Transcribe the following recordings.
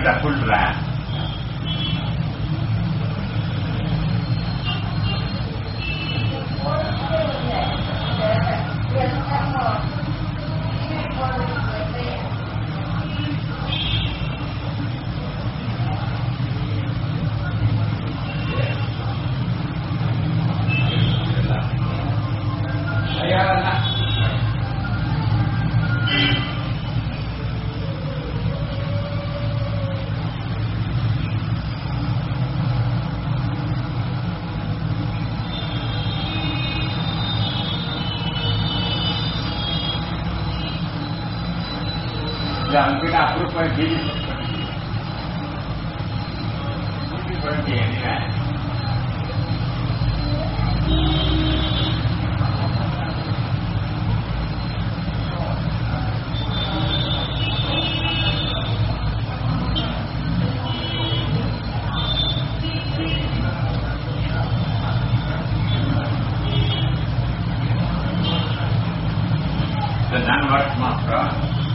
da cultura. Dan kita perlu pergi ini kan. Dengan waktu maka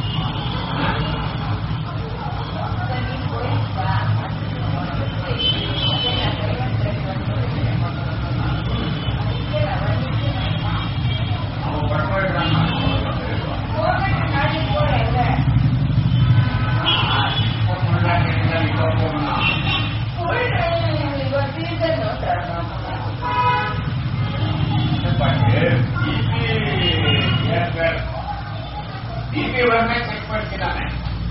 ini warna sektor kita nih.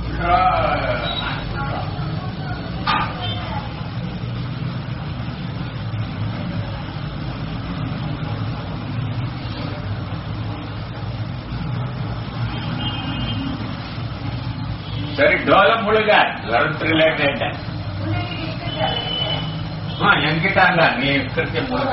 Dari dalam mulut-mulut lalu related. Yang kita enggak nih kerja mulut.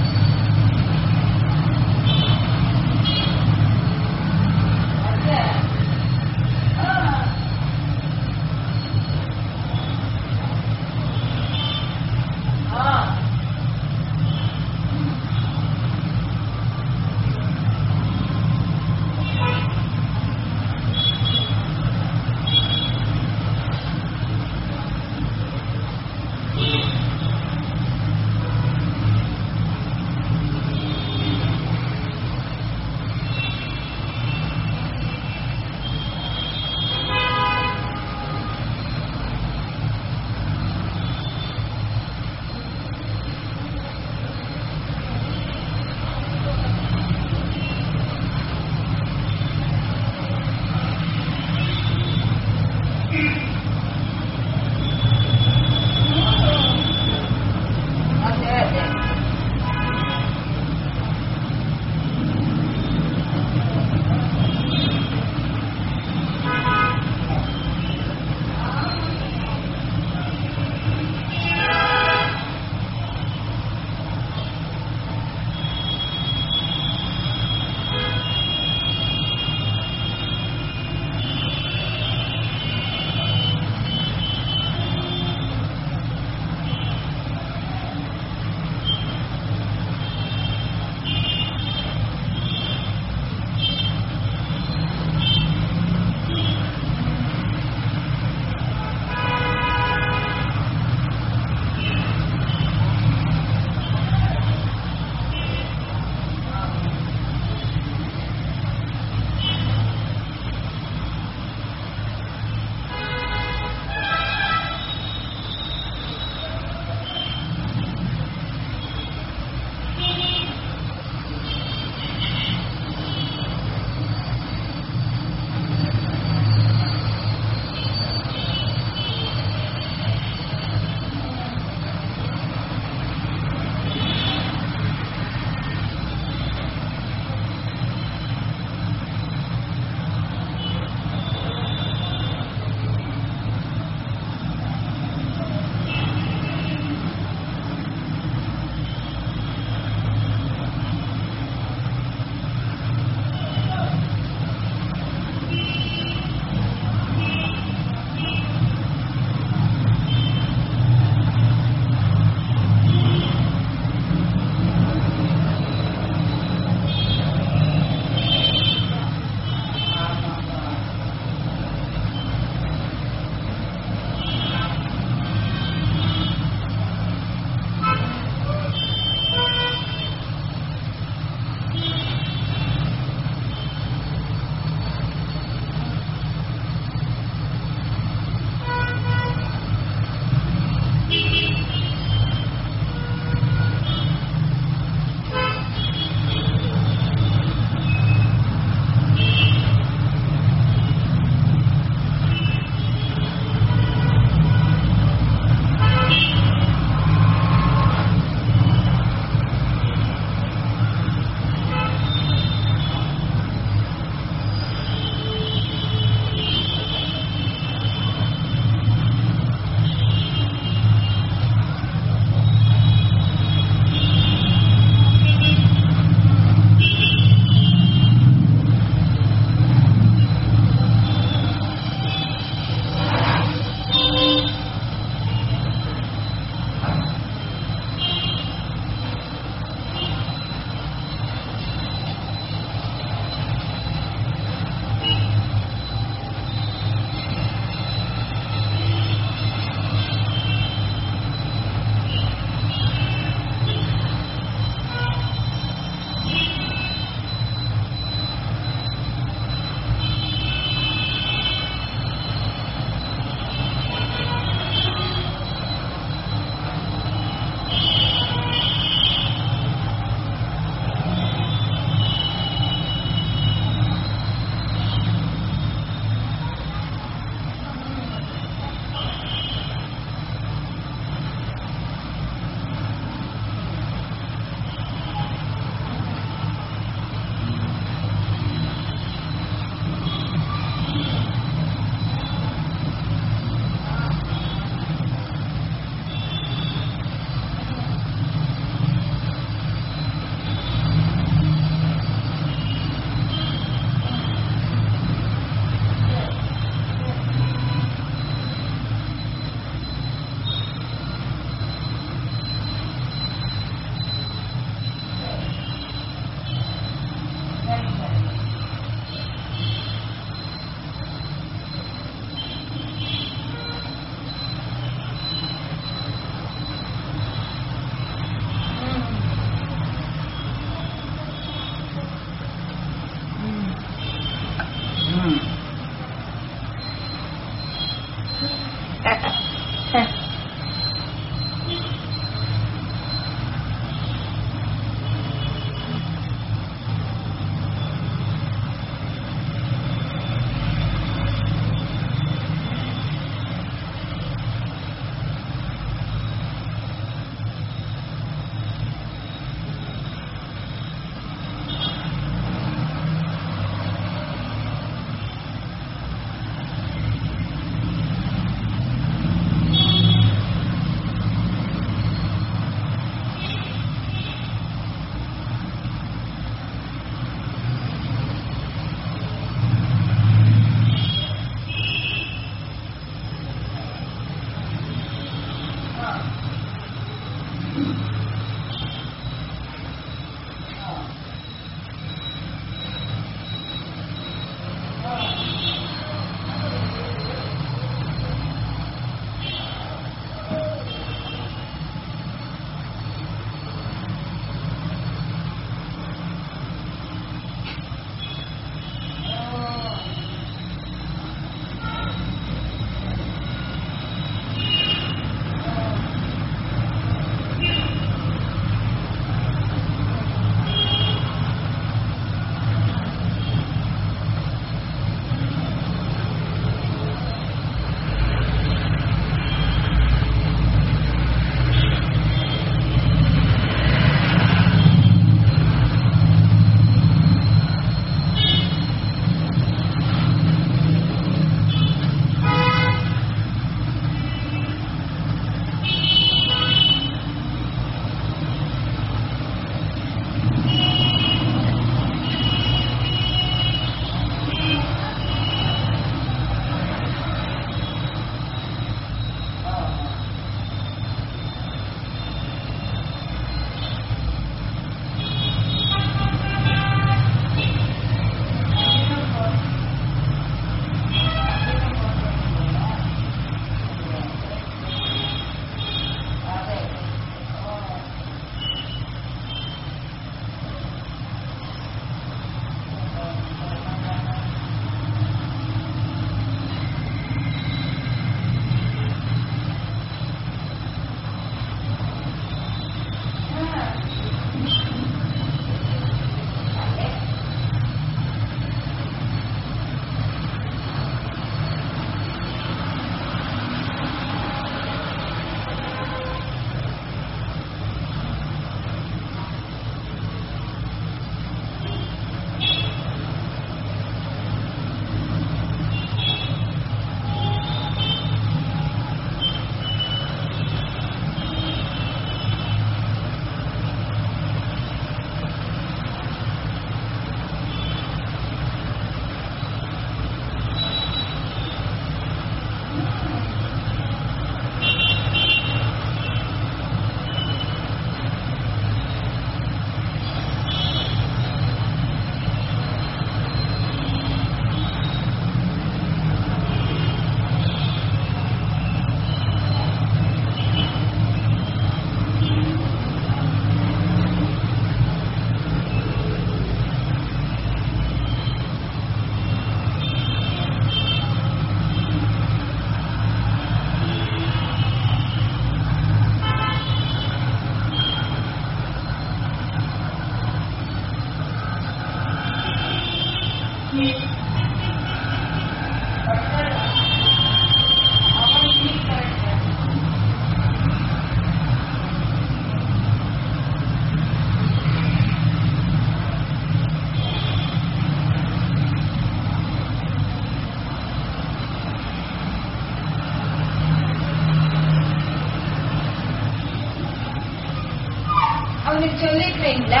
அவனுக்கு சொல்லிக்கிறீங்களா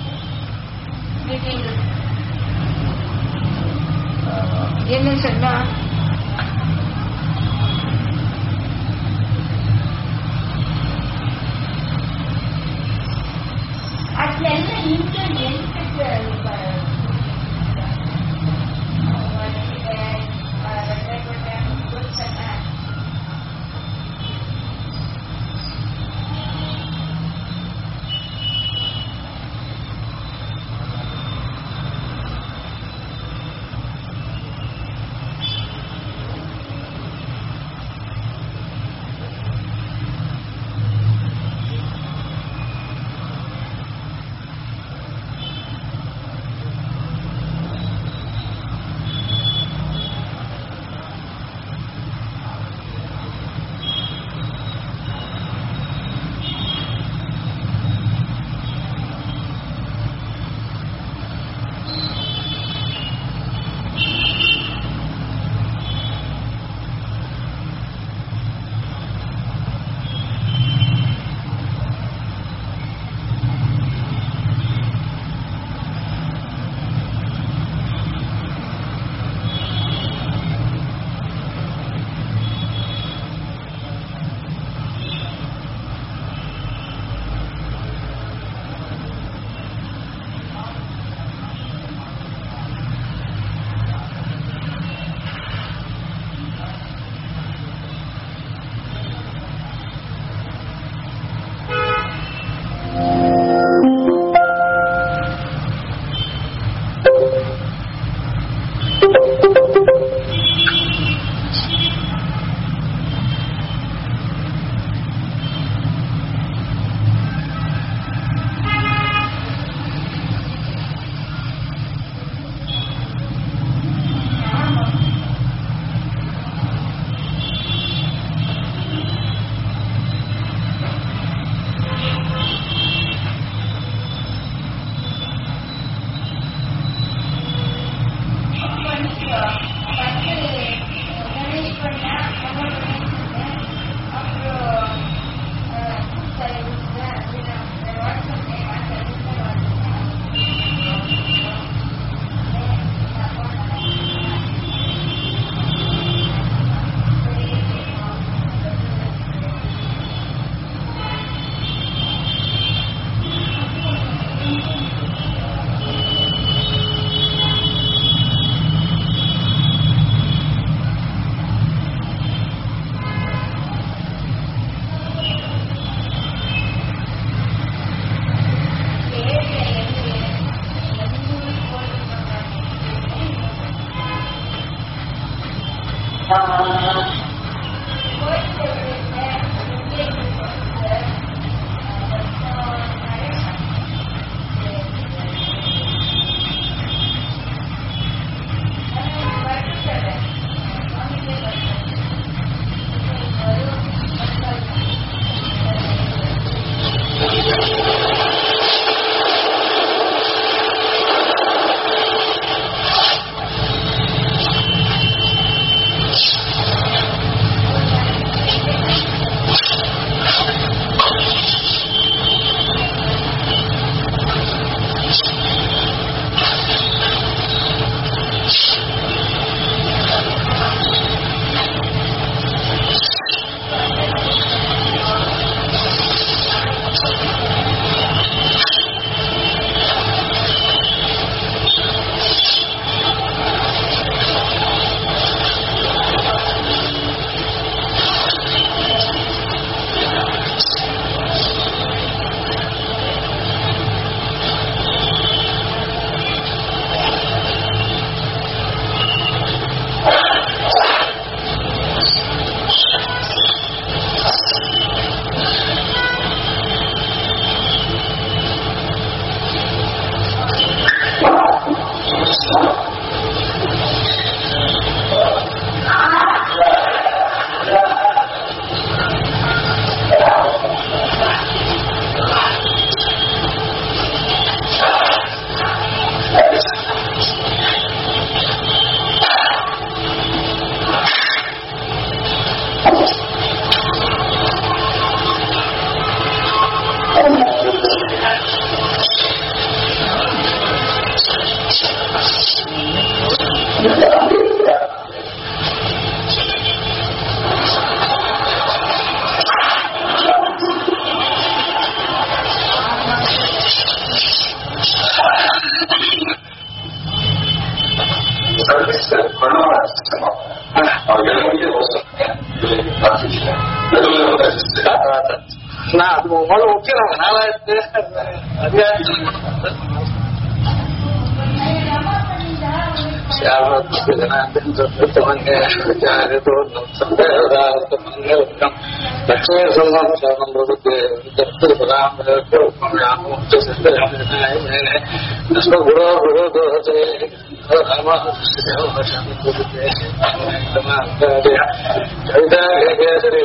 meeting என்ன சொன்னா? அதுல எல்லாம் அது முக்கியம் 4000 அதிகாரிகள் லட்சுமி சொல்லம் சரணம் குரு குரு தோசை கவிதா கேசரி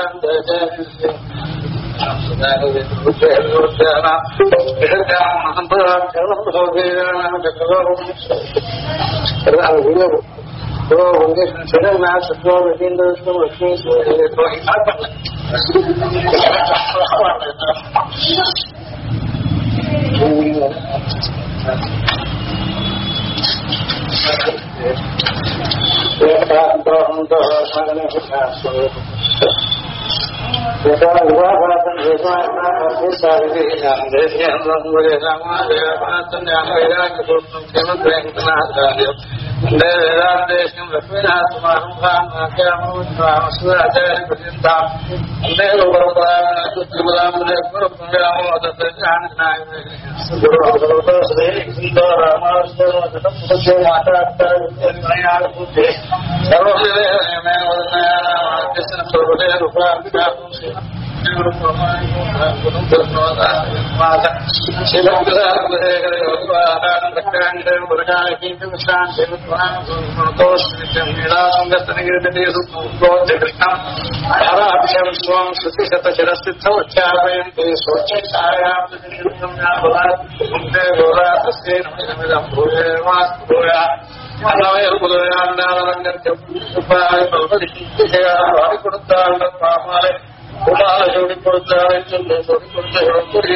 ஜோடி கொடுத்தாரை சொல்லி கொடுத்த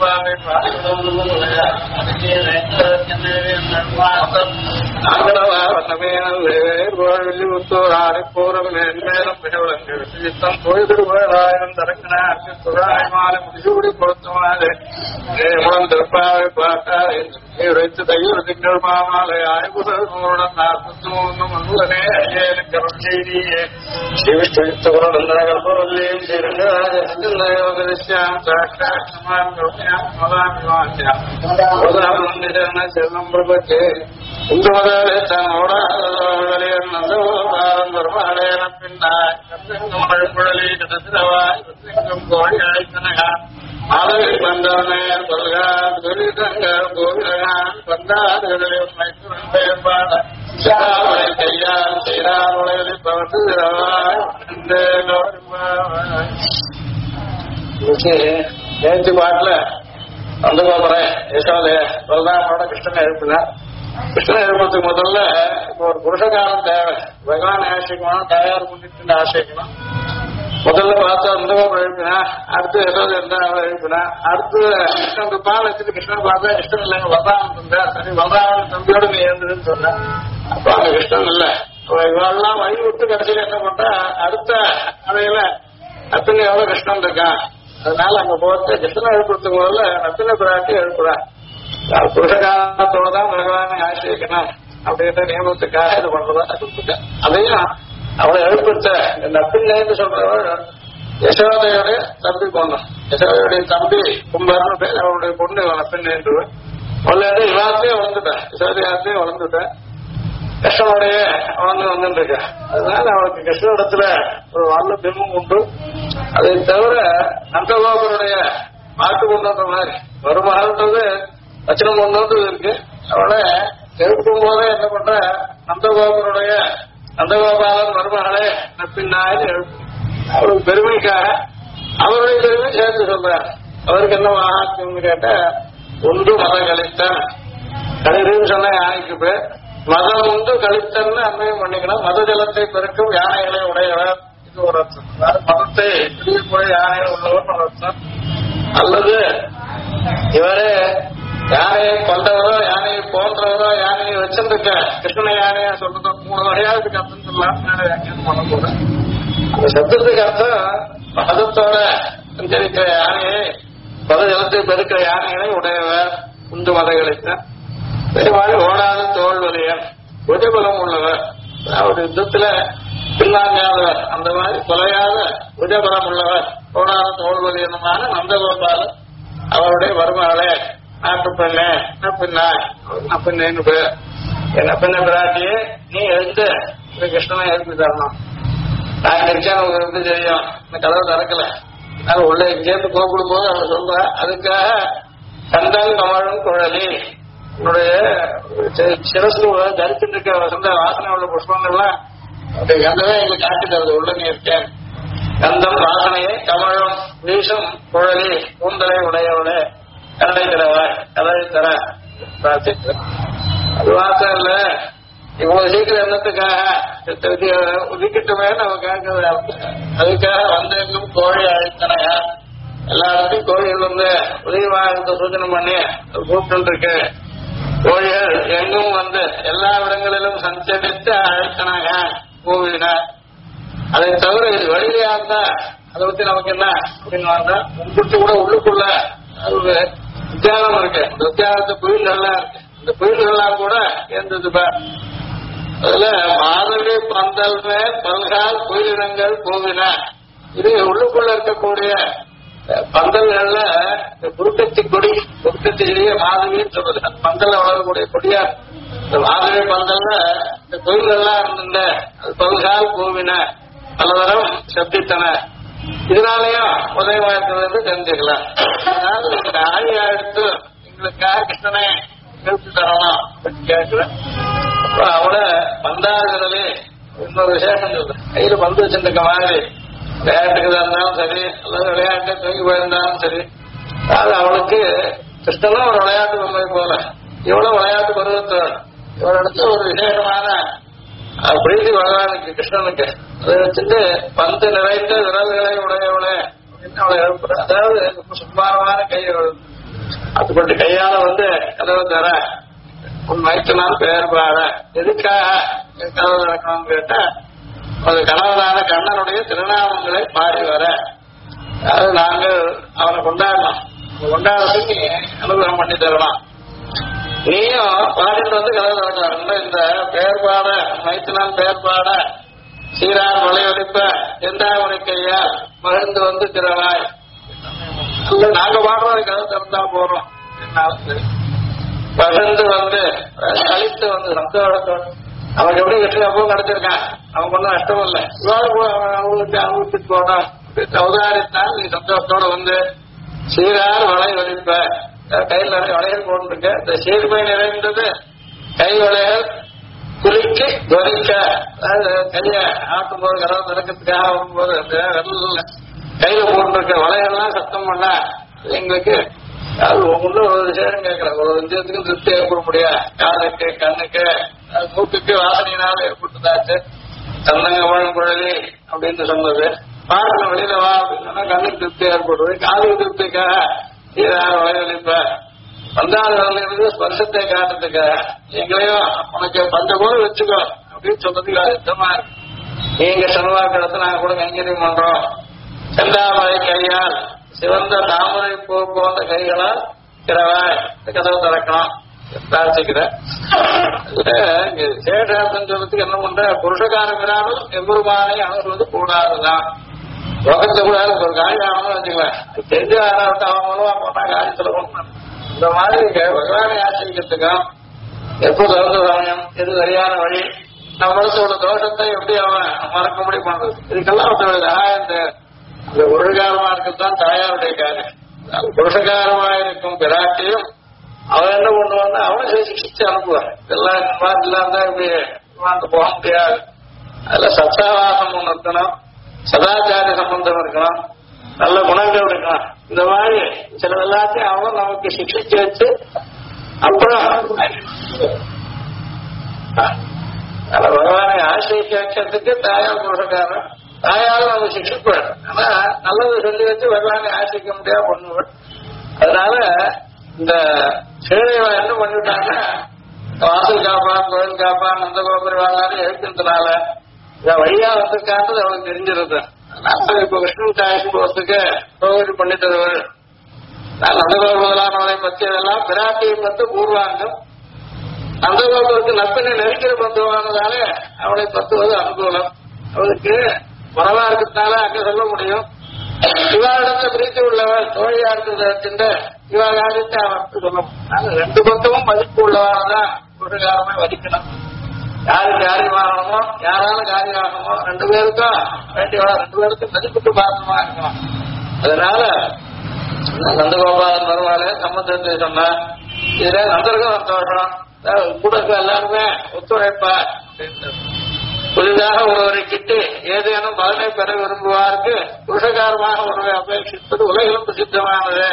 பூரம் மேலும் சித்தம் தொழில்ஆயிரம் தரக்கினாய் முடிசூடி கொடுத்தமாறு திருப்பாவை பார்த்தார் வைத்து தையூர் திங்கள் மாமாலை ஆய்வுடன் 43 மன்னுடனே ஐயனுக்கு செய்தியே செல்லம் பிரபத்தே வருமாடேன பின்னாய் மழைப்புழலி கதசிரவாய் கோழி அழைத்தனகா மாதவி பந்தவனே பல்கா துரிதங்க கோவிலகான் பந்தாதுகளில் மைத்துரன் பெயர்பாட சாவளை கையால் சீராவளையில் பவத்து சிரவாய் நேற்று பாட்டுல வந்து போறேன் யசோதைய பலராமனோட கிருஷ்ணனை எழுப்பினார். கிருஷ்ணனை எழுப்புறதுக்கு முதல்ல இப்போ ஒரு புருஷகாரம் தேவை. பகவான் ஆசிக்கணும், தாயார் முன்னிட்டு ஆசிக்கணும். முதல்ல பார்த்தா அந்த எழுப்பினா, அடுத்து யசோதை இருந்தா அவரை எழுப்பினா, அடுத்து கிருஷ்ணன் பால் வச்சுட்டு கிருஷ்ணன் பார்த்தா கிருஷ்ணன் இல்லைங்க பலராமன் இருந்தா. சரி பலராமன் தம்பியோட நீ எழுந்துருன்னு சொன்ன. அப்ப அங்க கிருஷ்ணன் இல்ல. இவெல்லாம் வழி விட்டு கடைசியில் என்ன பண்றா, அடுத்த அறையில நப்பின எவ்வளவு கிருஷ்ணன் இருக்கான். அதனால அங்க போட்டு கிருஷ்ணனை எழுப்புறதுக்கு முதல்ல நப்பின பிராட்டி எழுப்புறா. புருஷகாரத்தோடதான் பகவானை ஆசிரியக்கணும் அப்படின்ற நியமனத்துக்காக இது பண்றதா. அதையும் அவளை எழுப்பிட்ட நப்பின்னு சொல்றவள் யசோதையோட தம்பி பொண்ணும். யசோதையுடைய தம்பி கும்பர்னு பேர், அவளுடைய பொண்ணு நப்பின்னு முதல்ல எல்லாத்தையும் வளர்ந்துட்டேன். யசோதையாத்தையும் வளர்ந்துட்டேன். கிருஷ்ணனுடைய வளர்ந்து வந்துட்டு இருக்க. அதனால அவளுக்கு கிருஷ்ணனிடத்துல ஒரு நல்ல பிம்பம் உண்டு. அதை தவிர நந்தகோபருடைய மாட்டு கொண்டு மாதிரி வருமானது வச்சனம் கொண்டு இருக்கு. அவளை எழுப்பும் போதே என்ன பண்ற, நந்தகோபாலன் மருமகளே நப்பின்னாயின்னு எழுப்பும். அவருக்கு பெருமைக்காக அவருடைய பெருமை சேர்த்து சொல்றார். அவருக்கு என்ன மகாத்மியம்னு கேட்ட, ஒன்று மதம் கழித்தான் கழிவுன்னு சொன்ன யானைக்கு பேர். மதம் உண்டு கழித்தன்னு அன்மையும் பண்ணிக்கணும். மத ஜலத்தை பெருக்கும் யானைகளை உடையவர், இது ஒரு அர்த்தம். மதத்தை போய் யானைகள் உள்ளவர் ஒரு அர்த்தம். அல்லது இவரே யானையை கொண்டவரோ யானையை போன்றவரோ யானையை வச்சிருக்க கிருஷ்ண யானையா சொல்றது 3 வகையா இதுக்கு அர்த்தம் சொல்லலாம். பண்ண போறேன். அந்த சப்தத்துக்கு அர்த்தம் மதத்தோட சஞ்சரிக்கிற யானையை, மத ஜலத்தை பெருக்கிற யானைகளை உடையவர், உண்டு மதங்களித்தான். அதே மாதிரி ஓடாத தோல் வலியன், புஜபலம் உள்ளவர், ஒரு யுத்தத்துல பின்னாங்காதவர், அந்த மாதிரி கொலையாத புஜபலம் உள்ளவர், ஓடாத தோல் வலியனுமான நந்தகோபாலன் அவருடைய வருமாளே நாட்டு பெண்ணே நப்பின்னா நப்பின்னு பேர். நப்பின்ன பிராட்டியே நீ எழுந்து இந்த கிருஷ்ணனை எழுப்பி தரணும். நான் இருக்கேன் உங்களுக்கு இருந்து தெரியும், இந்த கதவை திறக்கல, அதனால உள்ள இங்கேருந்து கூப்பிடும் போது அவன் சொல்றேன். அதுக்காக கந்தன் கமழும் குழலி உன்னுடைய சிரசு தரிச்சுட்டு இருக்க சொந்த வாசனை உள்ள புஷ்பங்கள்லாம் கந்தமே எங்களுக்கு காட்டி தருது. உள்ள நீ இருக்கேன். கந்தம் வாசனையை கமழும் வீசும் குழலி கூந்தலை உடையவளே கரடை தரவாய் கதவை தர பிரார்த்திக்கிறேன். அது வாசம் இல்ல, இவ்வளவு சீக்கிரம் என்னத்துக்காக உதிக்கட்டுமே நம்ம கேட்கறது. அதுக்காக வந்தெங்கும் கோழி அழைத்தனையா, எல்லா இடத்தையும் கோழிகள் வந்து உதவிவாக சூச்சனை பண்ணி கூப்பிட்டு இருக்கு. கோழிகள் எங்கும் வந்து எல்லா இடங்களிலும் சஞ்சரித்து அழைத்தனாக கூவினார். அதை தவிர இது வழியா இருந்தா அதை பத்தி நமக்கு என்ன அப்படின்னு வந்தா, முன்கூட்டி கூட உள்ளுக்குள்ள அது வித்தியாசம் இருக்கு. இந்த வித்தியாசத்து புயல்கள்லாம் இருக்கு. இந்த புயல்கள்லாம் கூட இருந்தது. அதுல மாதவி பந்தல்மே பல்கால் புயலினங்கள் கூவின. இது உள்ளுக்குள்ள இருக்கக்கூடிய பந்தல்கள்ல குருக்கத்தி கொடி, குருக்கத்திலேயே மாதவின்னு சொல்றது. பந்தல்ல வளரக்கூடிய கொடியா இந்த மாதவி பந்தல்ல இந்த கோயில்கள்லாம் இருந்த அது பல்கால் கூவின, பலதரம் சப்தித்தன. இதனாலயும் உதயமா இருக்கிறது தெரிஞ்சுக்கலாம். அதாவது ஆழியா எடுத்து எங்களுக்காக கிருஷ்ணனை எழுத்து தரலாம் கேட்கிறேன். அவள பந்தாடுறதுலே இன்னொரு விசேஷம் சொல்றேன். கையில பந்து வச்சிருக்க மாதிரி விளையாட்டுக்கு இருந்தாலும் சரி, அல்லது விளையாட்டு தூங்கி போயிருந்தாலும் சரி, அதாவது அவளுக்கு கிருஷ்ணனும் ஒரு விளையாட்டு பொம்மை போல இவ்வளவு விளையாட்டு பருவத்தோடு இவரிடத்துல ஒரு விசேஷமான பிரீதி பகவானுக்கு கிருஷ்ணனுக்கு அதை வச்சுட்டு பந்து நிறைந்த விரல்களை உடையவளே அப்படின்னு அவளை எழுப்புற. அதாவது ரொம்ப சும்மாரமான கைகள், அதுபட்டு கையால வந்து கதவை தர உன் வயிற்றுனால் பெயர் பாட. எதுக்காக கதவை திறக்கணும்னு கேட்டா, அது கணவனான கண்ணனுடைய திருநாமங்களை பாடி வர. அதாவது நாங்கள் அவனை கொண்டாடலாம், கொண்டாடுறதுக்கு நீ அனுகிரகம் பண்ணி தரலாம். நீயும் பாடிட்டு வந்து கதவை திறக்கணும். இந்த பெயர் பாட வயிற்றுனால் பெயர் பாட சீரார் வளைவெடுப்ப எந்தாவுடைய கையா மகிழ்ந்து வந்து திறவாய். நாங்க பாடுறது கதை திறந்தா போறோம். பகிர்ந்து வந்து கழித்து வந்து சந்தோஷத்தோடு அவனுக்கு எப்படி வெற்றி அப்பவும் கிடைச்சிருக்கான், அவன் ஒன்றும் நஷ்டமும் இல்லை. அவங்களுக்கு அனுபவிச்சுட்டு போனோம் அவதாரித்தால் நீ சந்தோஷத்தோட வந்து சீரார் வளை வலிப்ப கையில் நிறைய வளையல் போட்டுருக்க. இந்த சீர்மை நிறைந்தது கை வளையல் குளிக்கு துவரிக்க, அதாவது கைய ஆட்டும் போது கதவு திறக்கிறதுக்காக ஆகும்போது அந்த கையில போட்டுருக்க வளையெல்லாம் சத்தம் பண்ண எங்களுக்கு அது ஒவ்வொன்றும் ஒரு விஷயம் கேட்கறேன். ஒரு விஜயத்துக்கும் திருப்தி ஏற்பட முடியாது. காதுக்கு கண்ணுக்கு மூக்குக்கு வாசனையினால ஏற்பட்டுதாச்சு. தந்தங்க குழலி அப்படின்னு சொன்னது, பாடல வெளியில வா அப்படின்னா கண்ணுக்கு திருப்தி ஏற்படுறது, காதுக்கு திருப்திக்காக சீராக வளைவழிப்ப வந்தாளுங்கிறது ஸ்பர்சத்தை காட்டுறதுக்காக எங்களையும் உனக்கு பஞ்ச போல வச்சுக்கோ அப்படின்னு சொன்னதுக்கு அர்த்தமா இருக்கு. நீங்க செல்வாக்கிடத்தை நாங்க கூட கைங்கரியம் பண்றோம். செந்தாமரை கையால் சிவந்த தாமரை பூ போன்ற கைகளால் திறவாய் கதவு திறக்கணும் பிரார்த்திக்கிறேன். சேஷாசன் சொல்றதுக்கு என்ன பண்ற, புருஷகாரம் இல்லாமல் எம்பெருமானை அணுகுவது கூடாதுதான். லோகத்தை கூட ஒரு காய் ஆகணும்னு வச்சுக்கலாம், தெரிஞ்ச ஆறாவது அவன் மூலமா போனா காரியத்துல போகணும். இந்த மாதிரி பகவானை ஆச்சரிக்கிறதுக்கும் எப்போ தகுந்த சமயம் எது சரியான வழி, நம்மளோட தோஷத்தை எப்படி அவன் மறக்கும்படி பண்றது, இதுக்கெல்லாம் இந்த புருஷகாரமா இருக்கத்தான் தாயாருடைய காரியம். புருஷகாரமா இருக்கும் பிராட்டியும் அவன் என்ன பண்ணுவான்னா அவனை சிக்ஷிச்சு அனுப்புவான். இதெல்லாம் இந்த மாதிரி இல்லாம இப்படி வாழ்ந்து போக முடியாது. அதுல சத்தாவாசம் ஒண்ணு இருக்கணும், சதாச்சார சம்பந்தம் இருக்கணும், நல்ல குணங்கள் இருக்கணும். இந்த மாதிரி சில எல்லாத்தையும் அவன் நமக்கு சிக்ஷிச்சு வச்சு அப்புறம் பகவானை ஆசிரிக்க வைக்கிறதுக்கு தாயார் புருஷகாரன், தாயாரும் நம்ம சிக்ஷிப்பாள். ஆனா நல்லது சொல்லி வச்சு பகவானை ஆசிரிக்க முடியாது பண்ணுவாள். அதனால இந்த சேவையை என்ன பண்ணிவிட்டாங்க, வாசல் காப்பான் கோயில் காப்பான் நந்தகோபுரி வாழ்நாள் எழுக்கிறதுனால இதை வழியா வந்திருக்கான்றது அவளுக்கு தெரிஞ்சிருது. அதனால இப்ப விஷ்ணு தாய்க்கு போறதுக்கு கோவில் பண்ணி தருவாள். நந்தகோபுர முதலானவரை பற்றி இதெல்லாம் பிராட்டியை பற்றி பூர்வாங்கம். நந்தகோபுரத்துக்கு நப்பினை நெருக்கிற பந்துவானதால அவளை பத்துவது அனுகூலம். அவளுக்கு மரவா இருக்கிறதுனால அங்க சொல்ல முடியும். இவாரிடத்துல பிரீத்தி உள்ளவள் தோழியா இருக்கிறத இவா காரியத்தை அவன் சொல்லணும். ரெண்டு பக்கமும் மதிப்பு உள்ளவாதான் புருஷகாரமே வதிக்கணும். யாருக்கு காரியம் ஆகணுமோ யாராலும் காரியம் ஆகணுமோ ரெண்டு பேருக்கும் வேண்டியவளா, ரெண்டு பேருக்கும் மதிப்புட்டு பாசமா இருக்கணும். அதனால நந்தகோபாலன் வருவாளே சம்பந்தத்தை சொன்னா இதுல நந்தருக்கும் சந்தோஷம், கூட எல்லாருமே ஒத்துழைப்பா. புதிதாக ஒருவரை கிட்டு ஏதேனும் பலனை பெற விரும்புவாருக்கு புருஷகாரமாக ஒருவரை அபேட்சிப்பது உலகிலும் பிரசித்தமானது.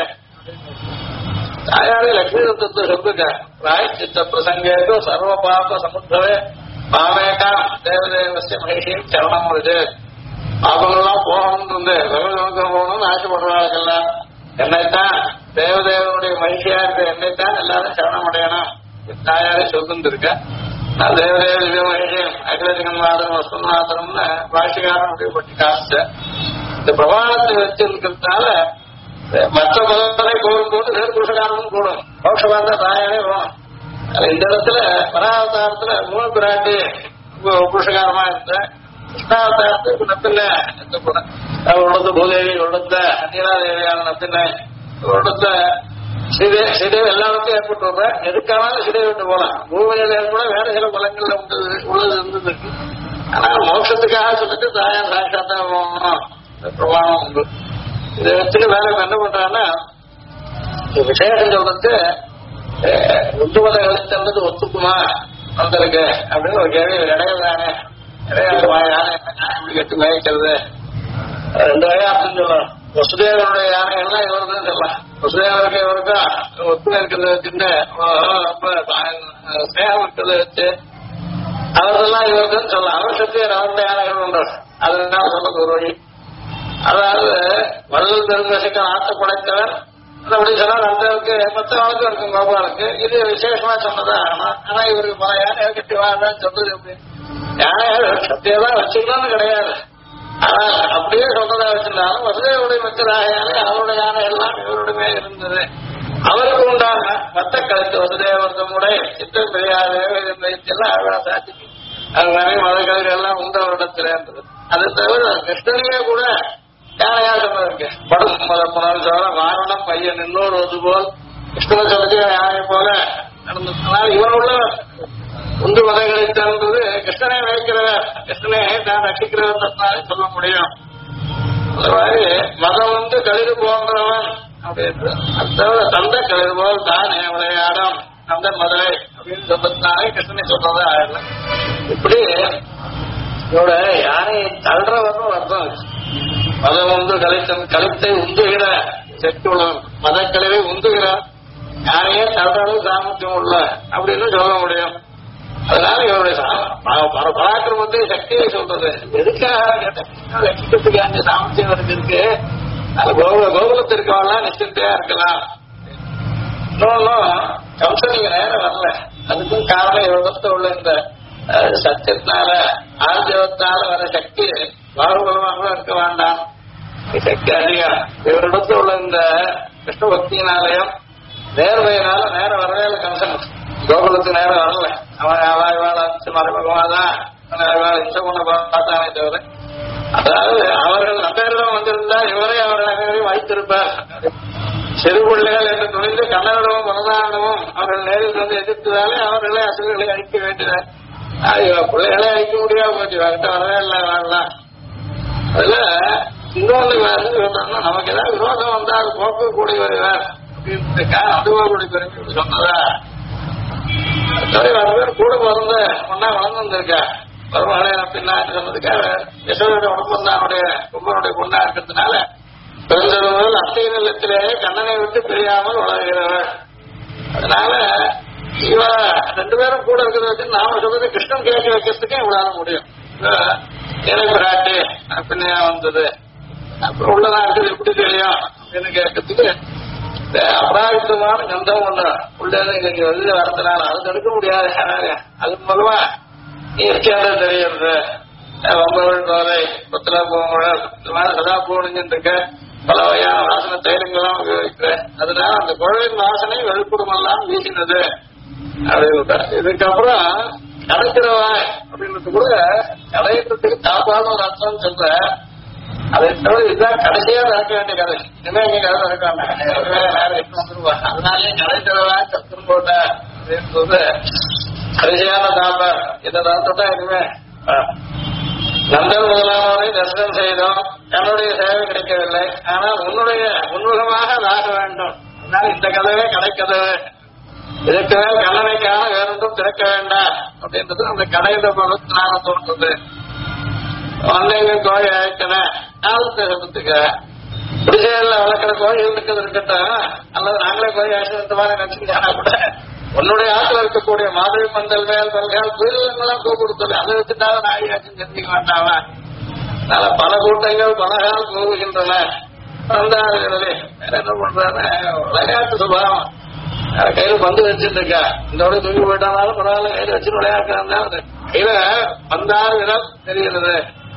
தாயாரே லட்சுமி தத்துவத்தை சொல்லுங்க, பிராயச்சித்த பிரசங்கேதோ சர்வ பாப சமுத்திரவே பாவேகாம் தேவதேவசிய மகிழ்ச்சியும் சரணம் வருது. பாபங்கள்லாம் போகணும்னு இருந்து வெகுநோக்கம் போகணும்னு ஆசைப்படுறாங்கல்ல, என்னைத்தான் தேவதேவனுடைய மகிழ்ச்சியா இருக்க என்னைத்தான் எல்லாரும் சரணம் அடையணும் தாயாரே சொல்லிருக்க. தேவதேவ திவ்ய மகிழ்ச்சியும் அகிலதிகம் வாதம் வசமாத்திரம்னு பாஷிகாரம் பற்றி காமிச்ச இந்த பிரமாணத்தை வச்சிருக்கிறதுனால மற்ற பதங்களை கோரும் போது வேறு புருஷகாரமும் கூடும். மோட்சமார்ந்த தாயாரே போகணும். இந்த இடத்துல பராவதாரத்துல மூணு பிராட்டி புருஷகாரமா இருந்த கிருஷ்ணாவதாரத்துக்கு நப்பின்ன எந்த குணம் உள்ளது பூதேவி உள்ளத நீலாதேவியான நப்பின்ன உள்ளத ஸ்ரீதேவி எல்லாருக்கும் ஏற்பட்டு வர்ற எதுக்கானாலும் ஸ்ரீதேவி விட்டு போலாம். பூமியில கூட வேற சில பலங்கள்ல உள்ளது இருந்தது. ஆனா மோட்சத்துக்காக சொல்லிட்டு தாயார் சாட்சாத்தா போகணும் பிரமாணம் உண்டு. இதை வச்சுட்டு வேற என்ன பண்றாங்கன்னா விசேஷம் சொல்றது உத்துமத கழிச்சது ஒத்துக்குமா வந்திருக்கு அப்படின்னு ஒரு கேள்வி. இடையில தானே யானை இப்படி கட்டி மேய்க்கிறது ரெண்டு வகையாருன்னு சொல்லலாம். வசுதேவனுடைய யானைகள்லாம் இவருக்குன்னு சொல்லலாம். வசுதேவருக்கு இவருக்கும் ஒத்துமை இருக்கிறத வச்சுட்டு ஸ்நேகம் இருக்கிறத வச்சு அவர்களெல்லாம் இவருக்குன்னு சொல்லலாம். அவர் சக்தி அவருடைய யானைகள் உண்டு. அதனால சொல்றது ஒரு வழி. அதாவது வள்ளல் பெருங்கசிக்கு ஆசை படைத்தவர் அப்படி சொன்னால் அந்தவுக்கு மற்றவனுக்கும் இருக்கும் கோபாலுக்கு இது விசேஷமா சொன்னதா. ஆனா இவருக்கு பல யானைகள் கட்டி வாழன்னு சொல்றது எப்படி? யானைகள் சத்தியதான் வச்சுக்கணும்னு கிடையாது. ஆனா அப்படியே சொன்னதா வச்சிருந்தாலும் வசுதேவனுடைய மக்களாக யானை அவருடைய யானை எல்லாம் இவருடமே இருந்தது. அவருக்கு உண்டான மத்த கருத்து வசுதேவர்த்தமுடைய சித்தம் பெரியாதே எல்லாம் அவரை சாட்சி அது நிறைய மதக்கதிர்கள் எல்லாம் உண்டு அவரிடத்துல இருந்தது. அது தவிர கிருஷ்ணனையே கூட யானையா சொன்னதுக்கு படம் முதல் சொல்ல வாரணம் பையன் இன்னொரு வந்து போல் கிருஷ்ணனை சொல்லி யானை போல நடந்ததுனால இவன் உள்ள உந்து மதங்களித்தன்றது கிருஷ்ணனை வைக்கிறவர், கிருஷ்ணனை தான் ரசிக்கிறவர் சொல்ல முடியும். அந்த மாதிரி மதம் வந்து களிறு போன்றவன் அப்படின்னு அந்த தந்தை களிறு போல் தானே விளையாடும் அந்த மதுரை அப்படின்னு சொல்றதுனாலே கிருஷ்ணனை சொல்றதா ஆயிடல. இப்படி இதோட யாரை தள்ளுறவரும் அர்த்தம். மதம் வந்து கலித்தை உந்துகிற சக்தி உள்ளவன், மதக்கழிவை உந்துகிற யாரையே தள்ளுறது சாமர்த்தியம் உள்ள அப்படின்னு சொல்ல முடியும். அதனால இவருடைய பராக்கிரமத்தை சக்தியை சொல்றது எதுக்காக கேட்டதுக்கு அங்க சாமர்த்தியம் இருக்கு. அது கோகுலத்திற்கு வரலாம், நிச்சயத்தையா இருக்கலாம். இன்னொன்னும் கம்சன் நீங்க நேரம் வரல, அதுக்கும் காரணம் இவரிடத்துல உள்ள இந்த சத்தியத்தினால ஆர்ஜவத்தால வர சக்தி பாகுபலமாக இருக்க வேண்டாம், சக்தி அதிகம். இவரிடத்துல உள்ள இந்த கிருஷ்ண பக்தியினாலயம் நேர்வையினால நேரம் வரவே இல்லை. கம்சன் கோகுலத்துக்கு நேரம் வரல. அவன் அவாய்வாள மறைமுகமாதான் இன்சம் பண்ண பார்த்தானே தவிர, அதாவது அவர்கள் நம்பரிடம் வந்திருந்தா இவரே அவர்களை வைத்திருப்பார். சிறு பிள்ளைகள் என்று துணிந்து கண்ணனிடமும் மனதாண்டமும் அவர்கள் நேரில் வந்து எதிர்த்ததாலே அவர்களை அசுகளை அழிக்க வேண்டியதார். பிள்ளைகளை அழிக்க முடியாம போச்சு, அவர்கிட்ட வரவே இல்லை வாழலாம். அதுல இன்னொன்று நமக்கு ஏதாவது விரோதம் வந்தா அது போக்கக்கூடிய வருவார் அப்படின்னு அனுபவக்கூடிய பெருமை சொன்னதா. பேர் கூட பிறந்த ஒன்னா வளர்ந்து வந்திருக்கா பருவமழை பின்னான்னு சொன்னதுக்காக யசோட உடம்புடைய கும்பனுடைய பொண்ணா இருக்கிறதுனால பிறந்தது முதல் அத்தை நிலத்திலேயே கண்ணனை விட்டு பிரியாமல் வளர்கிறவர். அதனால இவ ரெண்டு பேரும் கூட இருக்கிறத வச்சு நாம சொல்றது கிருஷ்ணன் கேட்க வைக்கிறதுக்கே இவ்வளவு முடியும். எனக்கு பிராட்டு பின்னையா வந்தது அப்புறம் உள்ளதா இருக்குது எப்படி தெரியும் அப்படின்னு கேட்கறதுக்கு அபராகித்தமான கந்தம் ஒண்ணு உள்ள இன்னைக்கு வெளியில வரதுனால அது தடுக்க முடியாது. அது மூலமா இயற்கையாக தெரியுது. வம்பவள் கோலை புத்திர பூங்குழல் இந்த மாதிரி சதா பூணிஞ்சிட்டு இருக்க பல வகையான வாசனை தைலங்கள்லாம் உபயோகிக்கிறேன். அதனால அந்த குழலின் வாசனை வெளிப்படுமெல்லாம் வீசினது அப்படின்னு. இதுக்கப்புறம் கடைக்கிறவாய் அப்படின்றது கூட கடையிறதுக்கு தாப்பான ஒரு அர்த்தம் சொல்ற. அதை தவிர இதுதான் கடைசியா நடக்க வேண்டிய கதை. என்ன இங்க கதை நடக்காம வந்துருவா. அதனாலே கடைக்கிறவா சத்துரு போட்ட அப்படின்னு சொல்ற கடைசியான தாப்பர். இதை நடத்தா இனிமே நந்தன் முதலானவரை தரிசனம் செய்தோம், என்னுடைய சேவை கிடைக்கவில்லை, ஆனால் உன்னுடைய உன்முகமாக ஆக வேண்டும். அதனால இந்த கதவே கடைக்கதவு, இதற்கு மேல் கண்ணனை காண வேறொன்றும் திறக்க வேண்டாம் அப்படின்றது அந்த கடையில பொருத்தினால தோன்றது. வந்தேங்க கோழி அழைக்கன ஆபத்தை சொல்றதுக்கு புடிசையில வளர்க்கிற கோழிகள் இருக்கிறது இருக்கட்டும், அல்லது நாங்களே கோழி அழைச்சது மாதிரி நினைச்சுக்கிட்டா கூட உன்னுடைய ஆற்றுல இருக்கக்கூடிய மாதிரி பந்தல் மேல் பல்கால் புயலாம் பூ கொடுத்தது அதை வச்சுட்டாலும் நாயாச்சும் தெரிஞ்சுக்க வேண்டாமா. அதனால பல கூட்டங்கள் பலகால் போகுகின்றன. வந்தாடுகிறது வேற என்ன பண்றாரு விளையாட்டு சுபாவம். கையில பந்து வச்சுட்டு இருக்கா, இந்த தூக்கி போயிட்டாலும் பரவாயில்ல, கையில வச்சு விளையாடுறாங்க. கையில பந்தாடுகிறது தெரிகிறது.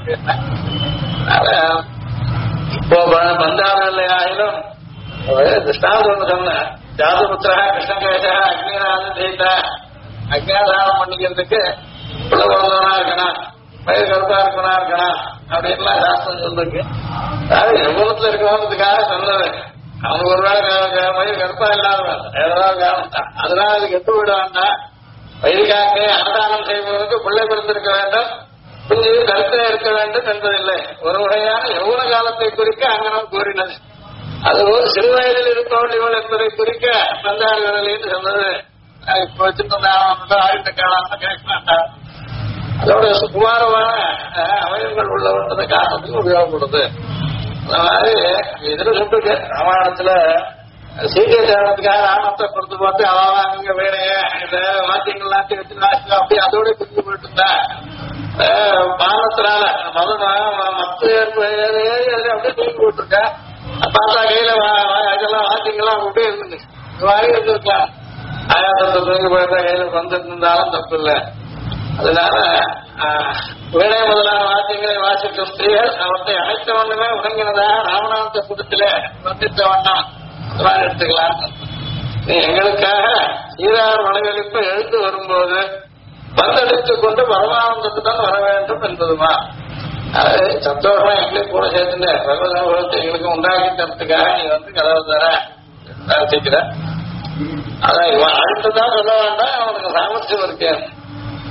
இப்போ பந்தாடு ஆயிலும் திருஷ்டாந்தம் சொன்ன ஜாதபுத்திரா கிருஷ்ணகேசா அக்னிநாத ஜெயித்தா அக்னியாதாரம் பண்ணிக்கிறதுக்கு உள்ள பிறந்தவனா இருக்கணும், பயிர் கருப்பா இருக்கணும் அப்படின்லாம் சாஸ்திரம் சொல்லிருக்கு. அதாவது எவ்வளத்துல இருக்கணுன்றதுக்காக சொன்னது. அவங்க ஒருவேளை பயிர் கருப்பா இல்லாதவன் ஏதாவது காரணம், அதனால அதுக்கு எட்டு விட வேண்டாம். பயிருக்காக அன்னதானம் செய்வதற்கு பிள்ளை பிறந்திருக்க வேண்டும், குஞ்சு கருத்தே இருக்க வேண்டும் என்பதில்லை. ஒரு வகையான யௌவன காலத்தை குறிக்க அங்கனம் கூறினது. அது ஒரு சிறு வயதில் இருப்பவர்கள் என்பதை குறிக்க வந்தார்கள் என்று சொன்னது. இப்ப வச்சுட்டு ஆழ்ந்த காலம் கேட்க வேண்டாம். அதோட சுகுமாரமான அவயங்கள் உள்ளவன்றதை காரணத்துக்கு உபயோகப்படுது. அந்த மாதிரி இதுல சொல்லிருக்கு ராமாயணத்துல சீக்கிய சேரணத்துக்காக ராமத்தை பொறுத்து பார்த்து அவாங்க வேலைய இந்த வாத்தியங்கள் எல்லாத்தையும் வச்சு அப்படி அதோட புரிஞ்சு போயிட்டு இருந்தா பாரத்தினால மத்த அப்படியே தூக்கி போட்டுருக்க. பார்த்தா கையில இதெல்லாம் வாத்தியங்கள்லாம் அப்படியே இருந்துங்க இந்த மாதிரி இருந்திருக்கலாம். ஆயாசத்தை தூக்கி போயிருந்தா கையில வந்துருந்தாலும் தப்பு இல்லை. அதனால வேலை முதலான வாத்தியங்களை வாசிக்கும் ஸ்திரீகள் அவற்றை அனைத்த வண்ணமே உறங்கினதாக ராமநாத புத்தத்திலே வந்தித்த வண்ணம் அந்த மாதிரி எடுத்துக்கலாம். எங்களுக்காக சீரார் வளைவெளிப்பு எழுந்து வரும்போது பந்தடித்துக் கொண்டு பரமானந்தத்துடன் வர வேண்டும் என்பதுமா. அது சந்தோஷமா எங்களையும் கூட சேர்த்துட்டு பகவதத்தை எங்களுக்கு உண்டாக்கி தரத்துக்காக நீ வந்து கதவு தர நினைச்சுக்கிற. அதான் இவன் அடுத்ததான் சொல்ல வேண்டாம், அவனுக்கு சாமர்த்தியம் இருக்கேன்.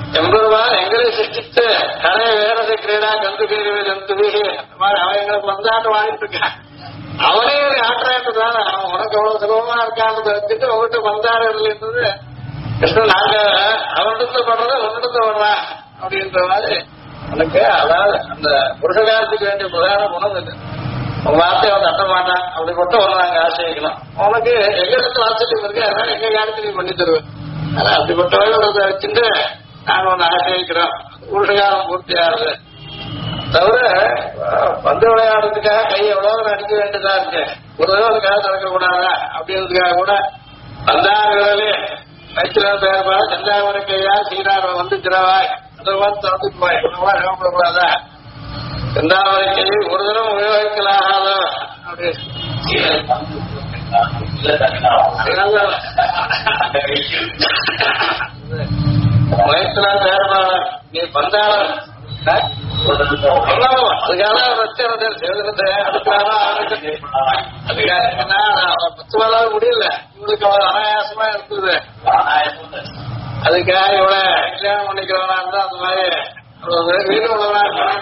எம்பெருமான் எங்களை சிருஷ்டித்து கரைய வேறதை கிரீடா கந்து கீழே ஜந்துவி அவன் எங்களுக்கு வந்தாண்டு வாங்கிட்டு இருக்கான். அவனே ஒரு ஆற்றாண்டுதான் அவன் உனக்கு எவ்வளவு சுலபமா இருக்கான்னு வச்சுட்டு உங்ககிட்ட வந்தாடு இருந்தது கிருஷ்ணன். நாங்க அவனிடத்துல பண்றத உன்னிடத்துல வர்றான் அப்படின்ற மாதிரி உனக்கு அதாவது அந்த புருஷகாரத்துக்கு வேண்டிய பிரதான குணம் இல்லை. உங்க வார்த்தையை வந்து அட்ட மாட்டான் அப்படி மட்டும் ஒண்ணு நாங்க ஆசைக்கணும். உனக்கு எங்க இடத்துல வார்த்தை இருக்கு அதனால எங்க காலத்துல நீ பண்ணி தருவேன். ஆனா அப்படிப்பட்ட வச்சுட்டு நாங்க ஒண்ணு ஆசைக்கிறோம். புருஷகாரம் பூர்த்தியாகுது தவிர பந்து விளையாடுறதுக்காக கை எவ்வளவு அடிக்க வேண்டியதா இருக்கு. ஒரு தடவை அதுக்காக திறக்க கூடாதா அப்படின்றதுக்காக கூட பந்தாங்களே வயிற்றுல பேர்பா சந்தாவர கையா சீரார வந்துக்கிறவாய் அந்த மாதிரி திறந்துட்டு போய் கூடாதா செந்தாவரை கையை ஒரு தடவை உபயோகிக்கலாகாதோ வயிற்றுல பேர்பா நீ பந்தாள அதுக்காக அதுக்காக முடியல இவளுக்கு அவ்வளவு அனாயாசமா இருக்குது. அதுக்காக இவ்வளவு கல்யாணம் பண்ணிக்கிறவனா இருந்தா அந்த மாதிரி வீடு உள்ளவனா